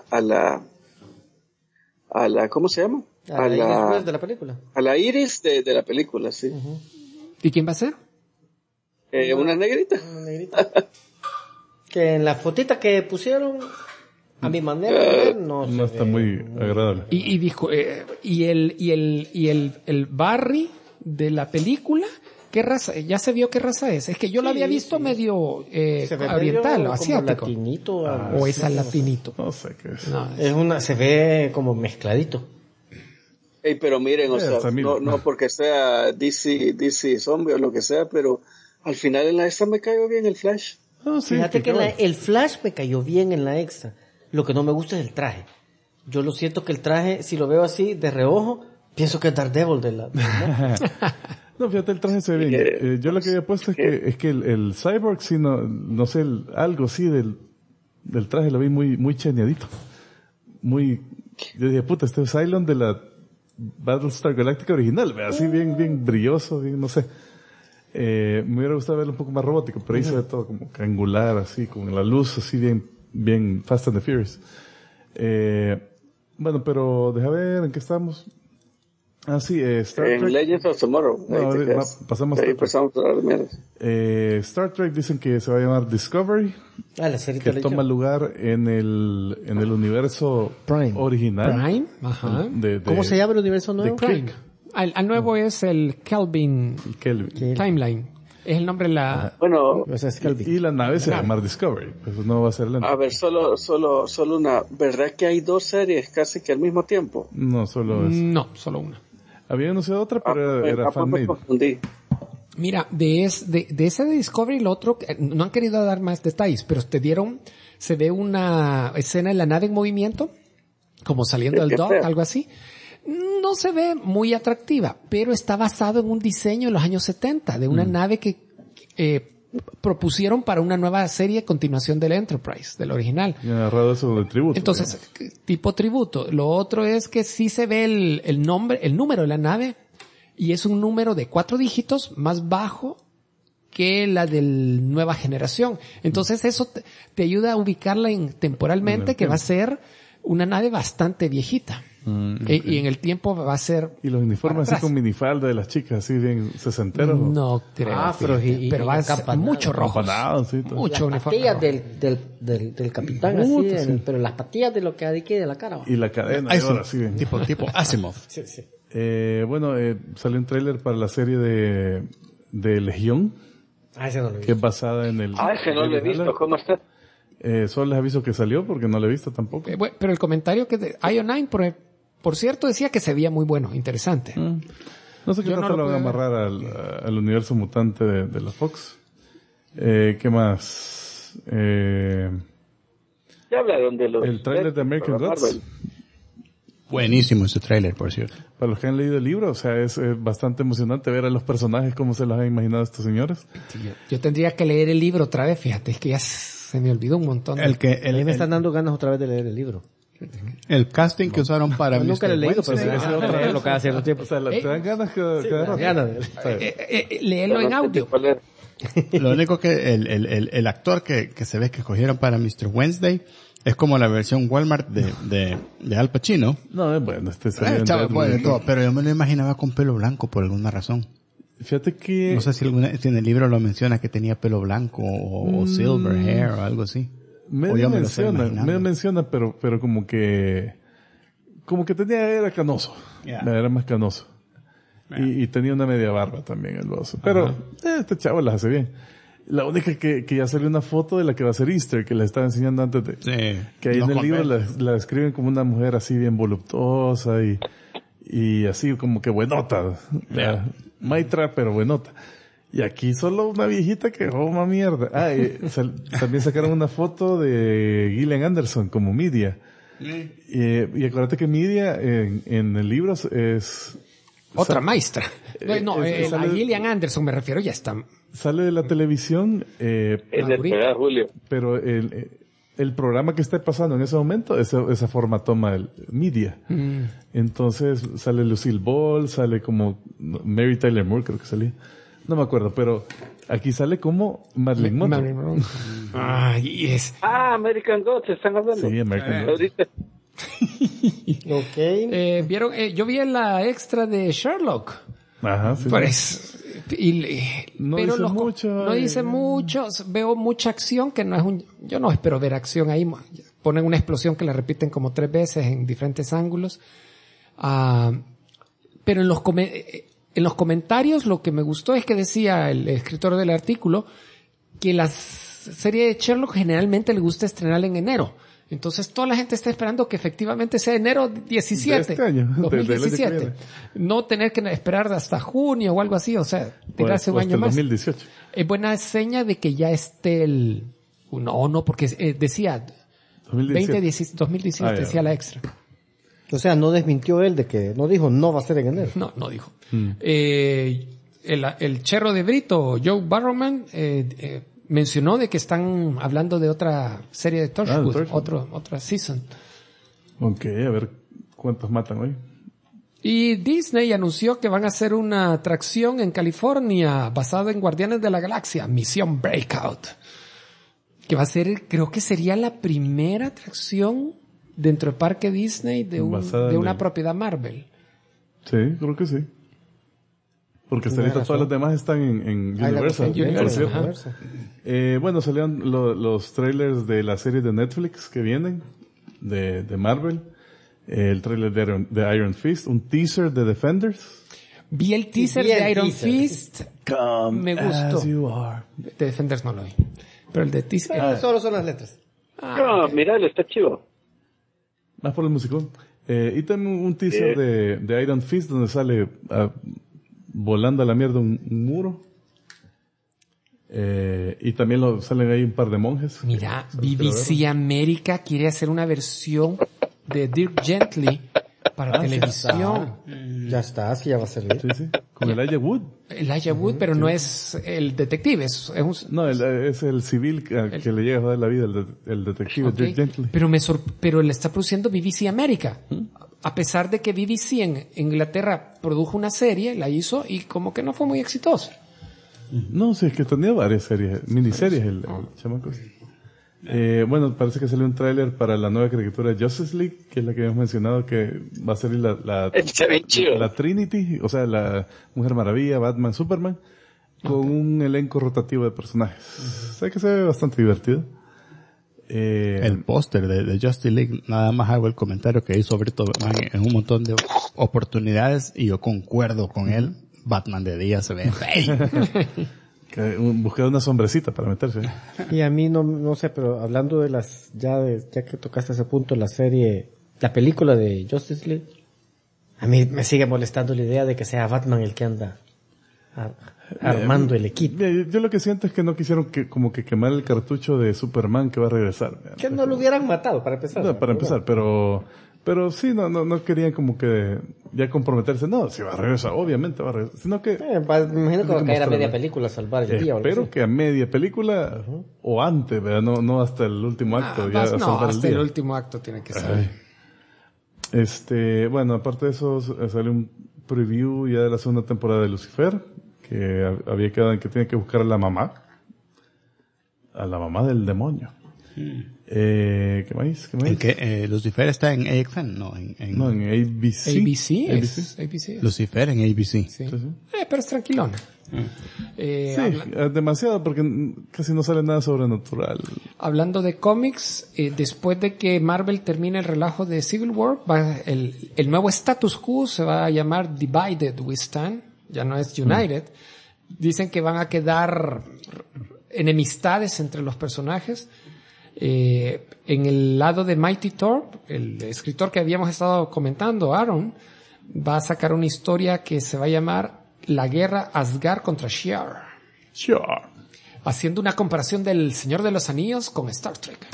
la ¿cómo se llama? A la Iris West de la película. A la Iris de la película, sí. Uh-huh. ¿Y quién va a ser? Una negrita. Que en la fotita que pusieron, a mi manera de ver, no está muy agradable. Y dijo, y el Barry de la película, ¿qué raza? Ya se vio qué raza es. Es que yo lo había visto medio oriental o asiático. Latinito, o es al latinito. No sé qué es. No, se ve como mezcladito. Pero miren, o sea, no porque sea DC zombie o lo que sea, pero al final en la extra me cayó bien el Flash. Fíjate que el Flash me cayó bien en la extra. Lo que no me gusta es el traje. Yo lo siento que el traje, si lo veo así de reojo, pienso que es Daredevil de la... No, fíjate, el traje se ve bien. Yo lo que había puesto es que el Cyborg, sí, no sé, algo sí del traje lo vi muy chaneadito. Yo dije, puta, este es Cylon de la Battlestar Galactica original, así bien brilloso, bien, no sé. Me hubiera gustado verlo un poco más robótico, pero ahí se ve todo como angular, así, con la luz así bien Fast and the Furious. Bueno, pero deja ver en qué estamos. Sí, Star Trek. En Legends of Tomorrow. Pasamos a hablar de mierdas. Star Trek dicen que se va a llamar Discovery. La serie que toma lugar en el universo Prime. Original. Prime, ajá. ¿Cómo se llama el universo nuevo? Prime. El nuevo es el Kelvin Timeline. Es el nombre de la... Bueno, y la nave se va a llamar Discovery. Pues no va a ser lento. A ver, solo una. ¿Verdad que hay 2 series casi que al mismo tiempo? No, solo es. No, solo una. Había anunciado otra, pero era fan-made. Mira, de ese de Discovery, lo otro, no han querido dar más detalles, pero se ve una escena en la nave en movimiento, como saliendo del dock, algo así. No se ve muy atractiva, pero está basado en un diseño de los años 70, de una nave que propusieron para una nueva serie, continuación del Enterprise, del original. Y agarrado eso de tributo. Entonces, tipo tributo. Lo otro es que sí se ve el número de la nave, y es un número de 4 dígitos más bajo que la del nueva generación. Entonces eso te ayuda a ubicarla temporalmente, que va a ser una nave bastante viejita. Y en el tiempo va a ser... Y los uniformes así con minifalda de las chicas, así bien sesenteros. No creo. Afros pero va a ser mucho rojo. Mucho uniforme. Las patillas del capitán, así, pero las patillas de lo que hay aquí de la cara. Y la cadena. Así bien. Tipo Asimov. Sí. Salió un tráiler para la serie de Legión. Ese no lo he visto. Que es basada en el... ese no lo he visto. ¿Cómo está? Solo les aviso que salió porque no lo he visto tampoco. Pero el comentario que de Io9, por cierto, decía que se veía muy bueno, interesante. No sé qué tanto lo van a amarrar al universo mutante de la Fox. ¿Qué más? Ya hablaron de los... El tráiler de American Gods. Buenísimo ese tráiler, por cierto. Para los que han leído el libro, o sea, es bastante emocionante ver a los personajes cómo se los han imaginado estos señores. Yo tendría que leer el libro otra vez, fíjate, es que ya se me olvidó un montón. A mí me están dando ganas otra vez de leer el libro. El casting que usaron para Yo nunca lo he leído, pero Wednesday. sí, otra vez lo cada cierto tiempo. O sea, te dan ganas cada rato. Léelo en audio. Lo único que el actor que se ve que escogieron para Mr. Wednesday es como la versión Walmart de Al Pacino. No, es bueno, salió en Chavo, Deadwood. de todo, pero yo me lo imaginaba con pelo blanco por alguna razón. Fíjate que... No sé si en el libro lo menciona que tenía pelo blanco o silver hair o algo así. O yo me lo estoy imaginando. medio menciona, pero como que era canoso. Yeah. Era más canoso. Yeah. Y tenía una media barba también el bozo. Pero este chavo las hace bien. La única que ya salió una foto de la que va a ser Easter, que la estaba enseñando antes de... Sí. Que ahí No en el libro convence. la describen como una mujer así bien voluptuosa y así como que buenota. Yeah. Maitra, pero buenota. Y aquí solo una viejita que ma mierda. También sacaron una foto de Gillian Anderson como Midia. Y acuérdate que Midia en el libro es... Otra maestra. No, sale- a Gillian Anderson me refiero, ya está. Sale de la televisión, Ahorita. Julio. pero el programa que está pasando en ese momento, esa forma toma el Media. Entonces sale Lucille Ball, sale como Mary Tyler Moore, creo que salía. No me acuerdo, pero aquí sale como Marilyn Monroe. Marilyn Monroe. Ay, es. American Gods, están hablando. Sí, American Gods. Ahorita. Ok. ¿Vieron? Yo vi la extra de Sherlock. Ajá, sí. Pues, No pero dice mucho, no dice mucho. Veo mucha acción que no es yo no espero ver acción ahí. Ponen una explosión que la repiten como 3 veces en diferentes ángulos. Pero en los comentarios lo que me gustó es que decía el escritor del artículo que la serie de Sherlock generalmente le gusta estrenar en enero. Entonces toda la gente está esperando que efectivamente sea enero 17, De este año, del año que 2017. viene. No tener que esperar hasta junio o algo así, o sea, tirarse un O hasta año el más. 2018. Es buena seña de que ya esté no, porque decía 2017. 2017 Ah, ya. decía la extra. O sea, no desmintió él de que, no dijo no va a ser en enero. No dijo. El cherro de Brito, Joe Barrowman, mencionó de que están hablando de otra serie de Torchwood, de Torchwood. otra season. Ok, a ver cuántos matan hoy. Y Disney anunció que van a hacer una atracción en California basada en Guardianes de la Galaxia, Misión Breakout. Que va a ser, creo que sería la primera atracción dentro del parque Disney de Basada una en- propiedad Marvel. Sí, creo que sí. Porque hasta ahorita todas las demás están en Ah, la Universal. cosa en por Universal, cierto. ajá. Universal. Bueno, salieron los trailers de la serie de Netflix que vienen, de Marvel. El trailer de Iron Fist, un teaser de Defenders. Vi el teaser vi el de Iron teaser. Fist. Me gustó. As you are. De Defenders no lo vi. Pero el de teaser. Solo son las letras. No, míralo, está chivo. Más por el musicón. Y también un teaser de Iron Fist donde sale volando a la mierda un muro. Y también salen ahí un par de monjes. Mira, Solo quiero BBC América quiere hacer una versión de Dirk Gently para televisión. Ya está, sí, ya va a salir. Sí, sí. Con Elijah Wood. Elijah Wood, pero no es el detective, es un... No, es el civil que le llega a joder la vida, el detective Ok. Dirk Gently. Pero le está produciendo BBC América. A pesar de que BBC en Inglaterra produjo una serie, la hizo y como que no fue muy exitosa. No, sí, es que tenía varias series, miniseries el chamaco. Bueno, parece que salió un tráiler para la nueva caricatura de Justice League, que es la que habíamos mencionado, que va a salir Está bien chido. la Trinity, o sea, la Mujer Maravilla, Batman, Superman, con un elenco rotativo de personajes. O sea que se ve bastante divertido. El póster de Justice League, nada más hago el comentario que hizo Brito en un montón de oportunidades y yo concuerdo con él. Batman de día se ve feo. Buscar una sombrecita para meterse. Y a mí no sé, pero hablando de ya que tocaste ese punto, la película de Justice League, a mí me sigue molestando la idea de que sea Batman el que anda armando el equipo. Yo lo que siento es que no quisieron como que quemar el cartucho de Superman que va a regresar. Que no lo hubieran matado, para empezar. No, para empezar, pero sí, no querían como que ya comprometerse. No, si va a regresar, obviamente va a regresar. Sino que... me imagino que va a caer a media película a salvar el día. Espero que a media película o antes, ¿verdad? No hasta el último acto. Hasta el último acto tiene que ser. Bueno, aparte de eso, salió un preview ya de la segunda temporada de Lucifer, que había quedado en que tiene que buscar a la mamá del demonio. ¿Qué más? ¿En qué? Lucifer está en AXN, no, en ABC. ABC. Lucifer en ABC. Sí. Pero es tranquilona. Demasiado porque casi no sale nada sobrenatural. Hablando de cómics, después de que Marvel termine el relajo de Civil War, el nuevo status quo se va a llamar Divided We Stand, ya no es United. Dicen que van a quedar enemistades entre los personajes. En el lado de Mighty Thor, el escritor que habíamos estado comentando, Aaron, va a sacar una historia que se va a llamar La guerra Asgard contra Shi'ar. Haciendo una comparación del Señor de los Anillos con Star Trek.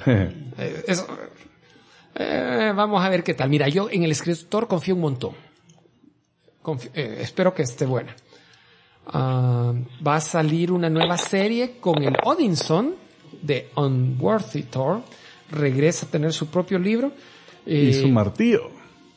Vamos a ver qué tal. Mira, yo en el escritor confío un montón. Espero que esté buena. Va a salir una nueva serie con el Odinson de Unworthy Thor. Regresa a tener su propio libro. Y su martillo.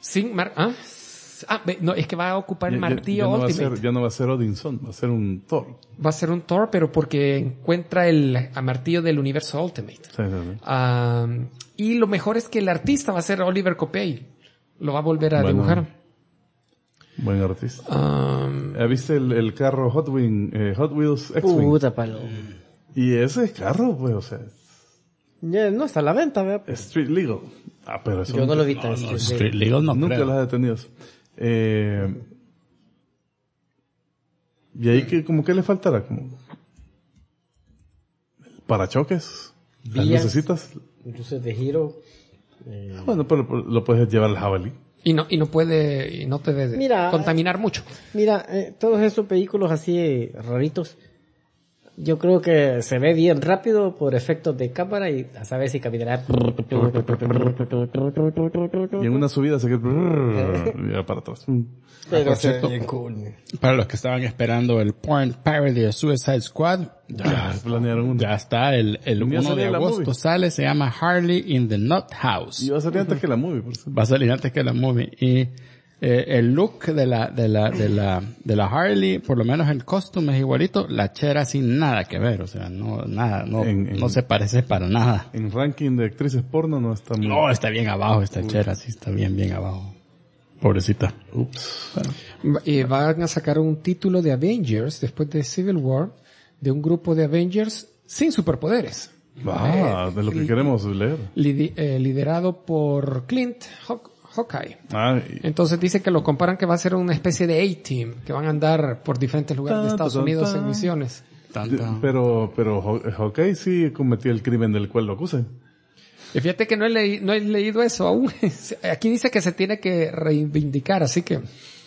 No, es que va a ocupar el martillo Ultimate. Ya no va a ser Odinson, va a ser un Thor. Va a ser un Thor, pero porque encuentra el martillo del universo Ultimate. Sí. Y lo mejor es que el artista va a ser Oliver Coppel. Lo va a volver a dibujar. Buen artista. ¿Viste el carro Hot Wheels X-Wing? Puta palo. Y ese carro, pues, o sea... Ya no está a la venta, ¿verdad? Street Legal. Pero eso yo no lo vi tan Street Legal. Nunca los ha detenido. Y ahí que como que le faltará, como parachoques, las lucecitas, luces de giro. Bueno, pero lo puedes llevar al jabalí. Y no te debe contaminar mucho. Mira, todos esos vehículos así raritos, yo creo que se ve bien rápido por efectos de cámara y a saber si caminará. Y en una subida se queda ya para atrás. Pero bien cool. Para los que estaban esperando el porn parody de Suicide Squad, ya planearon uno. Ya está, el 1 de agosto sale, se llama Harley in the Nut House. Y va a salir antes que la movie, por cierto. Va a salir antes que la movie. Y el look de la Harley, por lo menos el costume es igualito, la chera sin nada que ver, o sea, no se parece para nada. En ranking de actrices porno no está muy... No, está bien abajo esta chera, sí está bien abajo. Pobrecita. Ups. Van a sacar un título de Avengers después de Civil War, de un grupo de Avengers sin superpoderes. De lo que queremos leer. Liderado por Clint Hawkeye. Entonces dice que lo comparan que va a ser una especie de A-Team, que van a andar por diferentes lugares de Estados Unidos en misiones. Pero Hawkeye sí cometió el crimen del cual lo acusan. Y fíjate que no he leído eso aún. Aquí dice que se tiene que reivindicar, así que...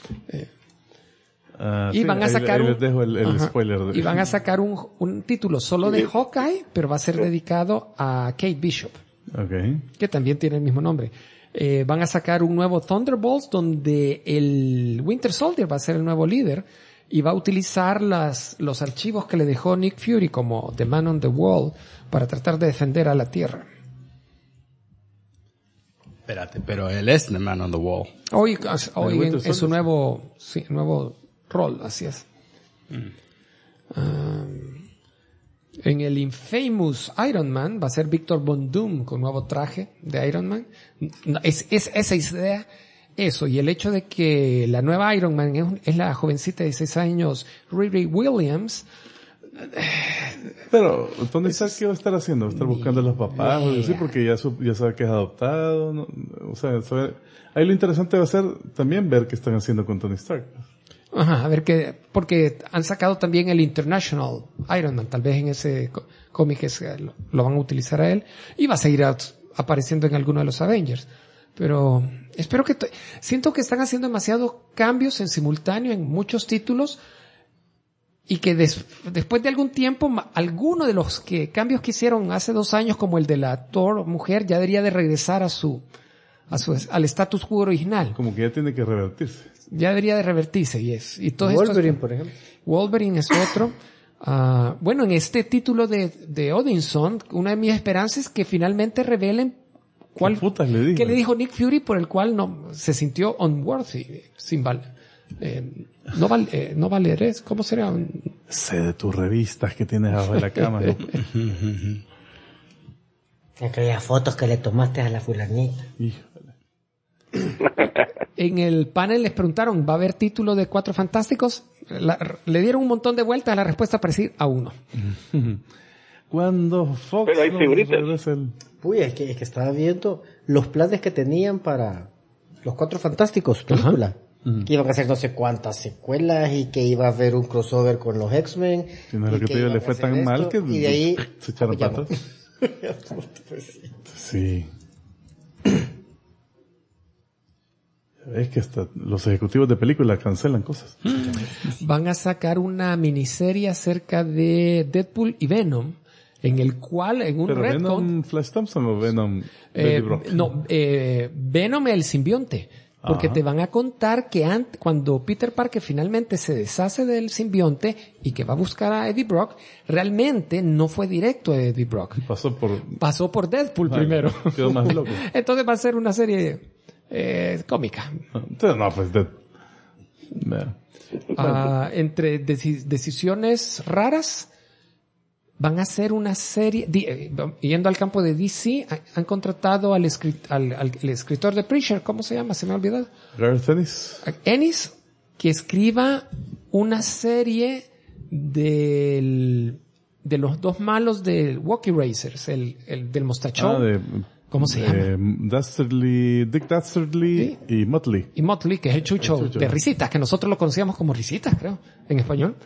y van a sacar les dejo el spoiler. Y van a sacar un título solo de Hawkeye, pero va a ser dedicado a Kate Bishop. Que también tiene el mismo nombre. Van a sacar un nuevo Thunderbolts donde el Winter Soldier va a ser el nuevo líder y va a utilizar los archivos que le dejó Nick Fury como The Man on the Wall para tratar de defender a la Tierra. Espérate, pero él es The Man on the Wall. Hoy en su nuevo rol, así es. En el Infamous Iron Man va a ser Victor Von Doom con nuevo traje de Iron Man. Es esa idea, eso, y el hecho de que la nueva Iron Man es la jovencita de 16 años, Riri Williams. Pero, ¿dónde está? ¿Qué va a estar haciendo? ¿Va a estar buscando a los papás? Sí, porque ya sabe que es adoptado, ¿no? O sea, ahí lo interesante va a ser también ver qué están haciendo con Tony Stark. Ajá, a ver porque han sacado también el International Iron Man, tal vez en ese cómic lo van a utilizar a él, y va a seguir apareciendo en alguno de los Avengers. Pero espero que, siento que están haciendo demasiados cambios en simultáneo en muchos títulos, y que después de algún tiempo, alguno de los cambios que hicieron hace 2 años, como el de la Thor mujer, ya debería de regresar al status quo original. Como que ya tiene que revertirse. Ya debería de revertirse, y todo Wolverine, esto por ejemplo. Wolverine es otro. Bueno, en este título de Odinson, una de mis esperanzas es que finalmente revelen ¿Qué putas le digo? qué le dijo Nick Fury por el cual no se sintió unworthy, no valer, ¿cómo será? Sé de tus revistas que tienes abajo de la cama. ¿No? Aquellas fotos que le tomaste a la fulanita. Híjole. En el panel les preguntaron, ¿va a haber título de Cuatro Fantásticos? Le dieron un montón de vueltas a la respuesta para decir a uno. Cuando Fox Pero hay figuritas. regresa el... Uy, es que estaba viendo los planes que tenían para los Cuatro Fantásticos, película. Que iban a hacer no sé cuántas secuelas y que iba a haber un crossover con los X-Men. Si no es lo que te digo, le fue tan mal que y de ahí se echaron para apoyamos. atrás. Sí. Es que hasta los ejecutivos de película cancelan cosas. Van a sacar una miniserie acerca de Deadpool y Venom, en el cual, en un ¿Pero retcon, Venom Flash Thompson o Venom Eddie Brock? Venom el simbionte. Porque te van a contar que cuando Peter Parker finalmente se deshace del simbionte y que va a buscar a Eddie Brock, realmente no fue directo a Eddie Brock. Pasó por Deadpool primero. Quedó más loco. Entonces va a ser una serie cómica. Entonces, no, pues... Entre decisiones raras, van a hacer una serie, yendo al campo de DC, han contratado al escritor de Preacher, ¿cómo se llama? Se me ha olvidado. Gareth Ennis. Ennis, que escriba una serie de los dos malos de Walkie Racers, el del mostachón. ¿Cómo se llama? Dick Dastardly, ¿sí? Y Motley. Y Motley, que es el chucho de Risitas, que nosotros lo conocíamos como Risitas, creo, en español.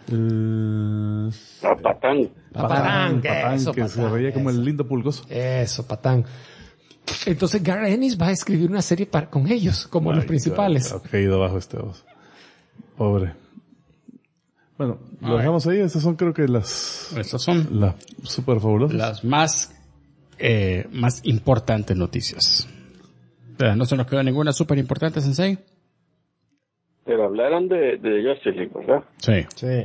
Patán. Patán, que se veía como el lindo pulgoso. Eso, Patán. Entonces Gareth Ennis va a escribir una serie con ellos, como los principales. Ha caído abajo este voz. Pobre. Bueno, lo dejamos ahí. Estas son, creo que las super fabulosas. Las más importantes noticias. No se nos quedó ninguna súper importante, Sensei. Pero hablaron de Justice League, ¿verdad? Sí.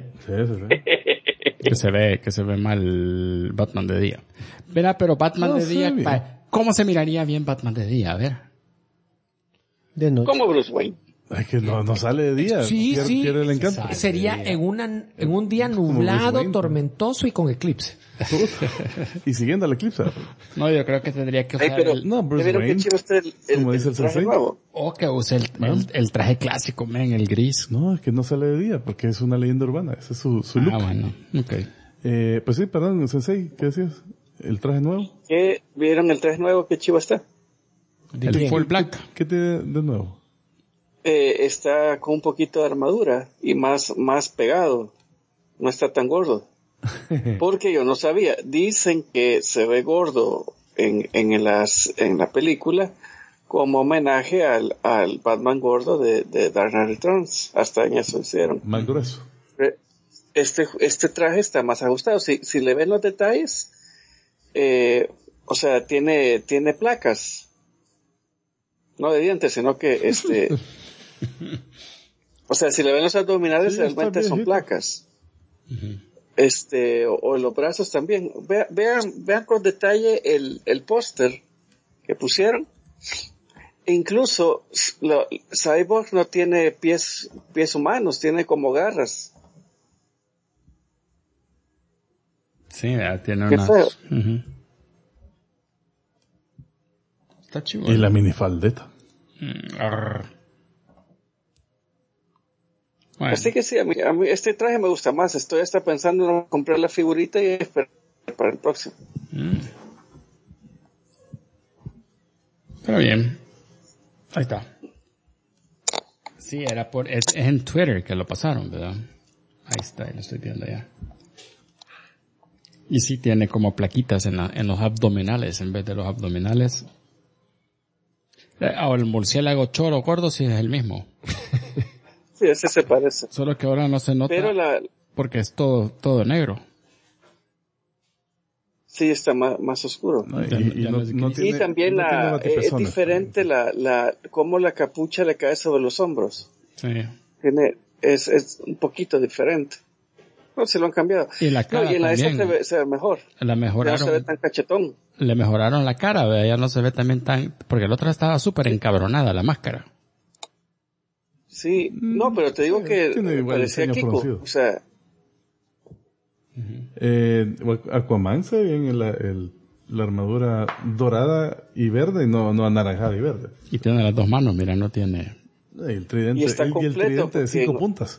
Sí. Que se ve mal Batman de día. Verá, pero Batman de día, ¿cómo se miraría bien Batman de día? A ver. De noche. Como Bruce Wayne. Es que no sale de día. Sí, pierde el encanto. Sería en un día nublado, tormentoso y con eclipse. Y siguiendo el eclipse. No, yo creo que tendría que usar Bruce Wayne, como dice el Sensei. Que use el traje clásico, el gris. No, es que no sale de día, porque es una leyenda urbana. Ese es su look. Bueno, okay. Pues sí, perdón, Sensei, ¿qué decías? ¿El traje nuevo? ¿Qué vieron el traje nuevo? ¿Qué chivo está? El full black. ¿Qué tiene de nuevo? Está con un poquito de armadura y más pegado. No está tan gordo. Porque yo no sabía. Dicen que se ve gordo en la película como homenaje al Batman gordo de Dark Knight Returns. Hasta en eso hicieron. Más grueso. Este traje está más ajustado. Si le ven los detalles, o sea, tiene placas. No de dientes, sino que o sea, si le ven los abdominales, realmente son placas. O los brazos también. Vean con detalle el póster que pusieron. Incluso Cyborg no tiene pies humanos, tiene como garras. Sí, tiene Qué unas... feo. Está chivo. Y la minifaldeta. Bueno. Así que sí, a mí este traje me gusta más. Estoy hasta pensando en comprar la figurita y esperar para el próximo. Pero bien. Ahí está. Sí, es en Twitter que lo pasaron, ¿verdad? Ahí está, lo estoy viendo ya. Y sí tiene como plaquitas en los abdominales, en vez de los abdominales. O el murciélago choro gordo sí es el mismo. Sí, ese se parece. Solo que ahora no se nota. Pero porque es todo negro. Sí, está más oscuro. No, Y también es diferente cómo la capucha le cae sobre los hombros. Sí. Es un poquito diferente. No, se lo han cambiado. Y la cara y en la también. se ve mejor. La mejoraron. Ya no se ve tan cachetón. Le mejoraron la cara, ¿ve? Ya no se ve también tan... Porque la otra estaba súper encabronada, la máscara. Sí, no, pero te digo que parecía Kiko. Conocido. O sea... Aquaman se ve bien la armadura dorada y verde, y no anaranjada y verde. Y tiene las dos manos, mira, no tiene... El tridente, y está completo, el tridente de 5 puntas.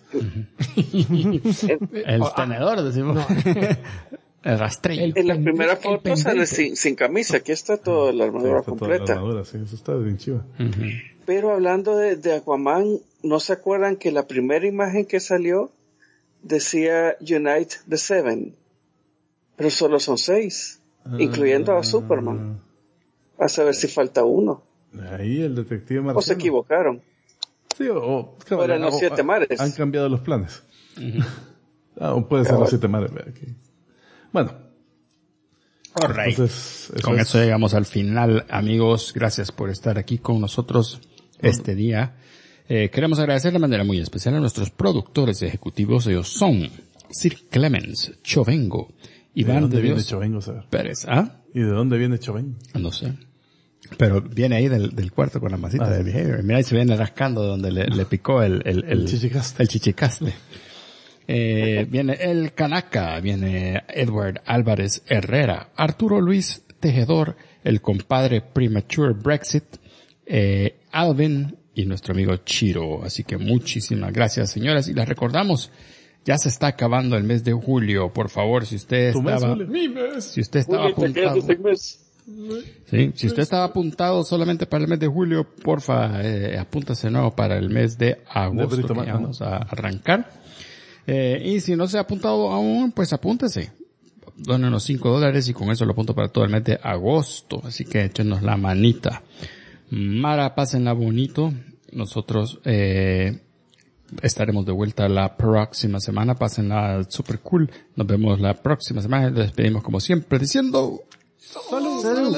El tenedor, decimos. No. El rastrillo. En la primera foto sale sin camisa. Aquí está toda la armadura completa. Toda la armadura, sí, eso está bien chiva. Pero hablando de Aquaman, ¿no se acuerdan que la primera imagen que salió decía Unite the Seven? Pero solo son 6, incluyendo a Superman. A saber si falta uno. Ahí el detective marciano. ¿O se equivocaron? Sí, eran los 7 mares. Han cambiado los planes. Puede ser los 7 mares. Bueno. Right. Entonces, con eso llegamos al final, amigos. Gracias por estar aquí con nosotros este día. Queremos agradecer de manera muy especial a nuestros productores ejecutivos. Ellos son Sir Clemens Chovengo, Iván de Dios Chovengo, Pérez. ¿Y de dónde viene Chovengo? No sé. Pero viene ahí del cuarto con la masita de Behavior. Mira, ahí se viene rascando donde le picó el chichicaste. El chichicaste. Viene el Kanaka, viene Edward Álvarez Herrera, Arturo Luis Tejedor, el compadre Premature Brexit, Alvin y nuestro amigo Chiro. Así que muchísimas gracias, señoras. Y les recordamos, ya se está acabando el mes de julio. Por favor, si usted estaba apuntado... Sí, si usted estaba apuntado solamente para el mes de julio, porfa, apúntase nuevo para el mes de agosto, que ya vamos a arrancar. Y si no se ha apuntado aún, pues apúntese. Donen unos $5 y con eso lo apunto para todo el mes de agosto. Así que échenos la manita. Mara, pásenla bonito. Nosotros, estaremos de vuelta la próxima semana. Pásenla super cool. Nos vemos la próxima semana. Les despedimos como siempre diciendo... ¡Salud! ¡Salud!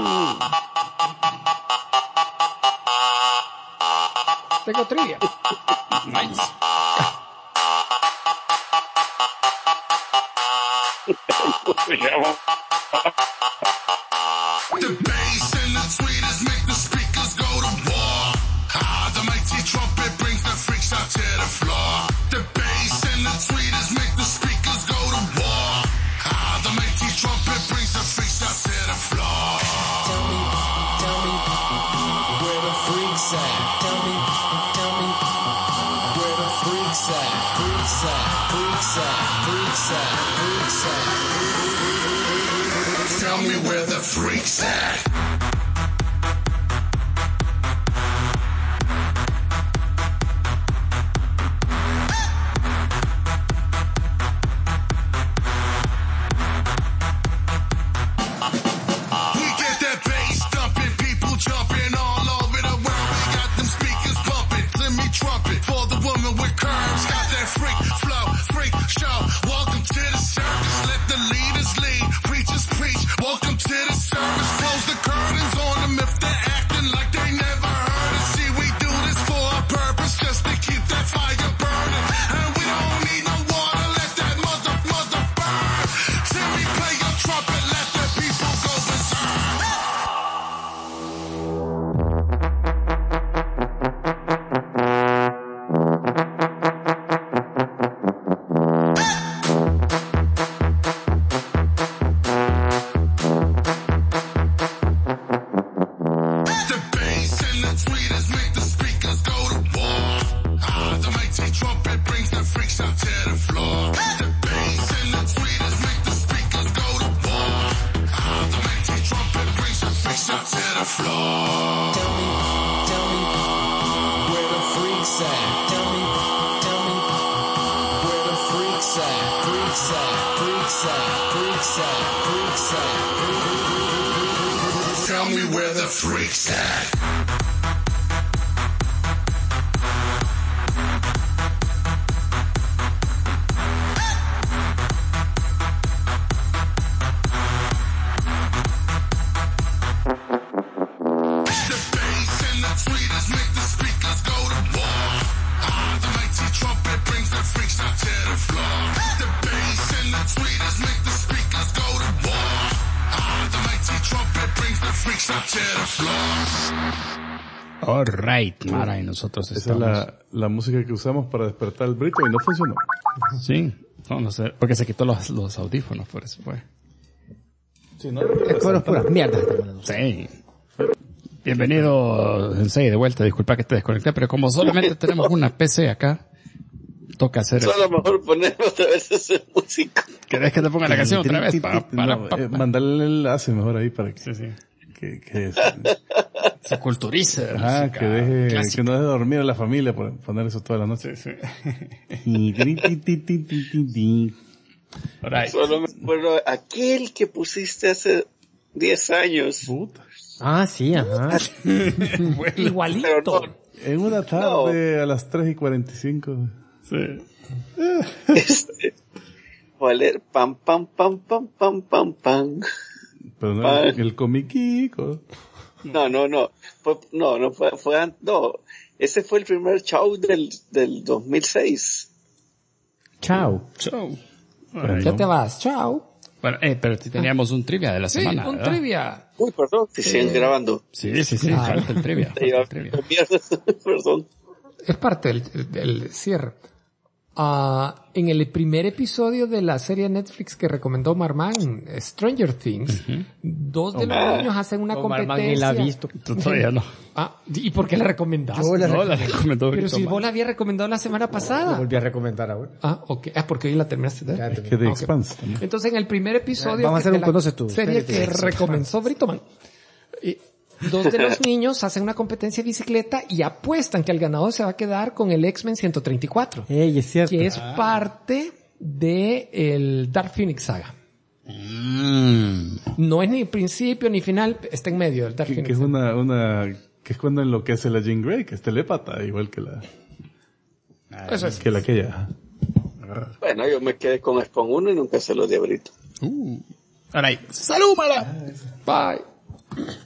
Tengo trivia. Nice. The bass and the tweeters make the speakers go to war. The mighty trumpet brings the freaks out to the floor. The bass and the tweeters make the speakers go to war. The mighty trumpet brings the freaks out to the floor. Tell me, where the freaks at? Tell me, where the freaks at? Freaks at, freaks at, freaks at, freaks at. Tell me where the freaks at. Tell me where the freaks at. tear the floor. Alright, Mara, y nosotros Esa estamos... es la música que usamos para despertar el Brito y no funcionó. Sí, no sé, porque se quitó los audífonos, por eso fue. Sí, ¿no? Fueron puras mierdas. Sí. Bienvenido, Sensei, de vuelta. Disculpa que te desconecté, pero como solamente tenemos una PC acá, toca hacer eso. Solo mejor poner otra vez esa música. ¿Querés que te ponga la canción otra vez? Mandarle el enlace mejor ahí para que... Sí, sí. que Se culturice. Ah, que no deje dormir a la familia por poner eso toda la noche. Sí. Solo me acuerdo aquel que pusiste hace 10 años. Puta. Ah, sí, ajá. Igualito. Pero no, En una tarde a las 3:45. Sí. pam, pam, pam, pam, pam, pam, pam. Pero no, el comiquico. No. Ese fue el primer show del 2006. Chao. Chau. Ya te vas. Chao. Bueno, pero si teníamos un trivia de la Sí, semana, un ¿verdad? Uy, perdón, si siguen grabando. Sí, falta el trivia. Perdón. Es parte del cierre. En el primer episodio de la serie Netflix que recomendó Marman, Stranger Things, dos de los niños hacen una competencia. Marman ni la ha visto. Tú todavía no. ¿Y por qué la recomendaste? Yo la No, la recomendó Pero ahorita, si man. vos la habías recomendado la semana Lo pasada. volví a recomendar ahora. Ok. Porque hoy la terminaste de ver. Es que de Ok. Expanse también. Entonces, en el primer episodio Vamos a hacer de un la conoce tú. serie que Espérate. recomendó Britoman, dos de los niños hacen una competencia de bicicleta y apuestan que el ganador se va a quedar con el X-Men 134, Ey, es cierto. que es parte de el Dark Phoenix Saga. No es ni principio ni final, está en medio del Dark Que Phoenix. es que es cuando enloquece la Jean Grey, que es telépata, igual que la Eso es. que la aquella. Bueno, yo me quedé con Spawn 1 y nunca se lo di a Brito. Alright. ¡Salud, Mara! Bye.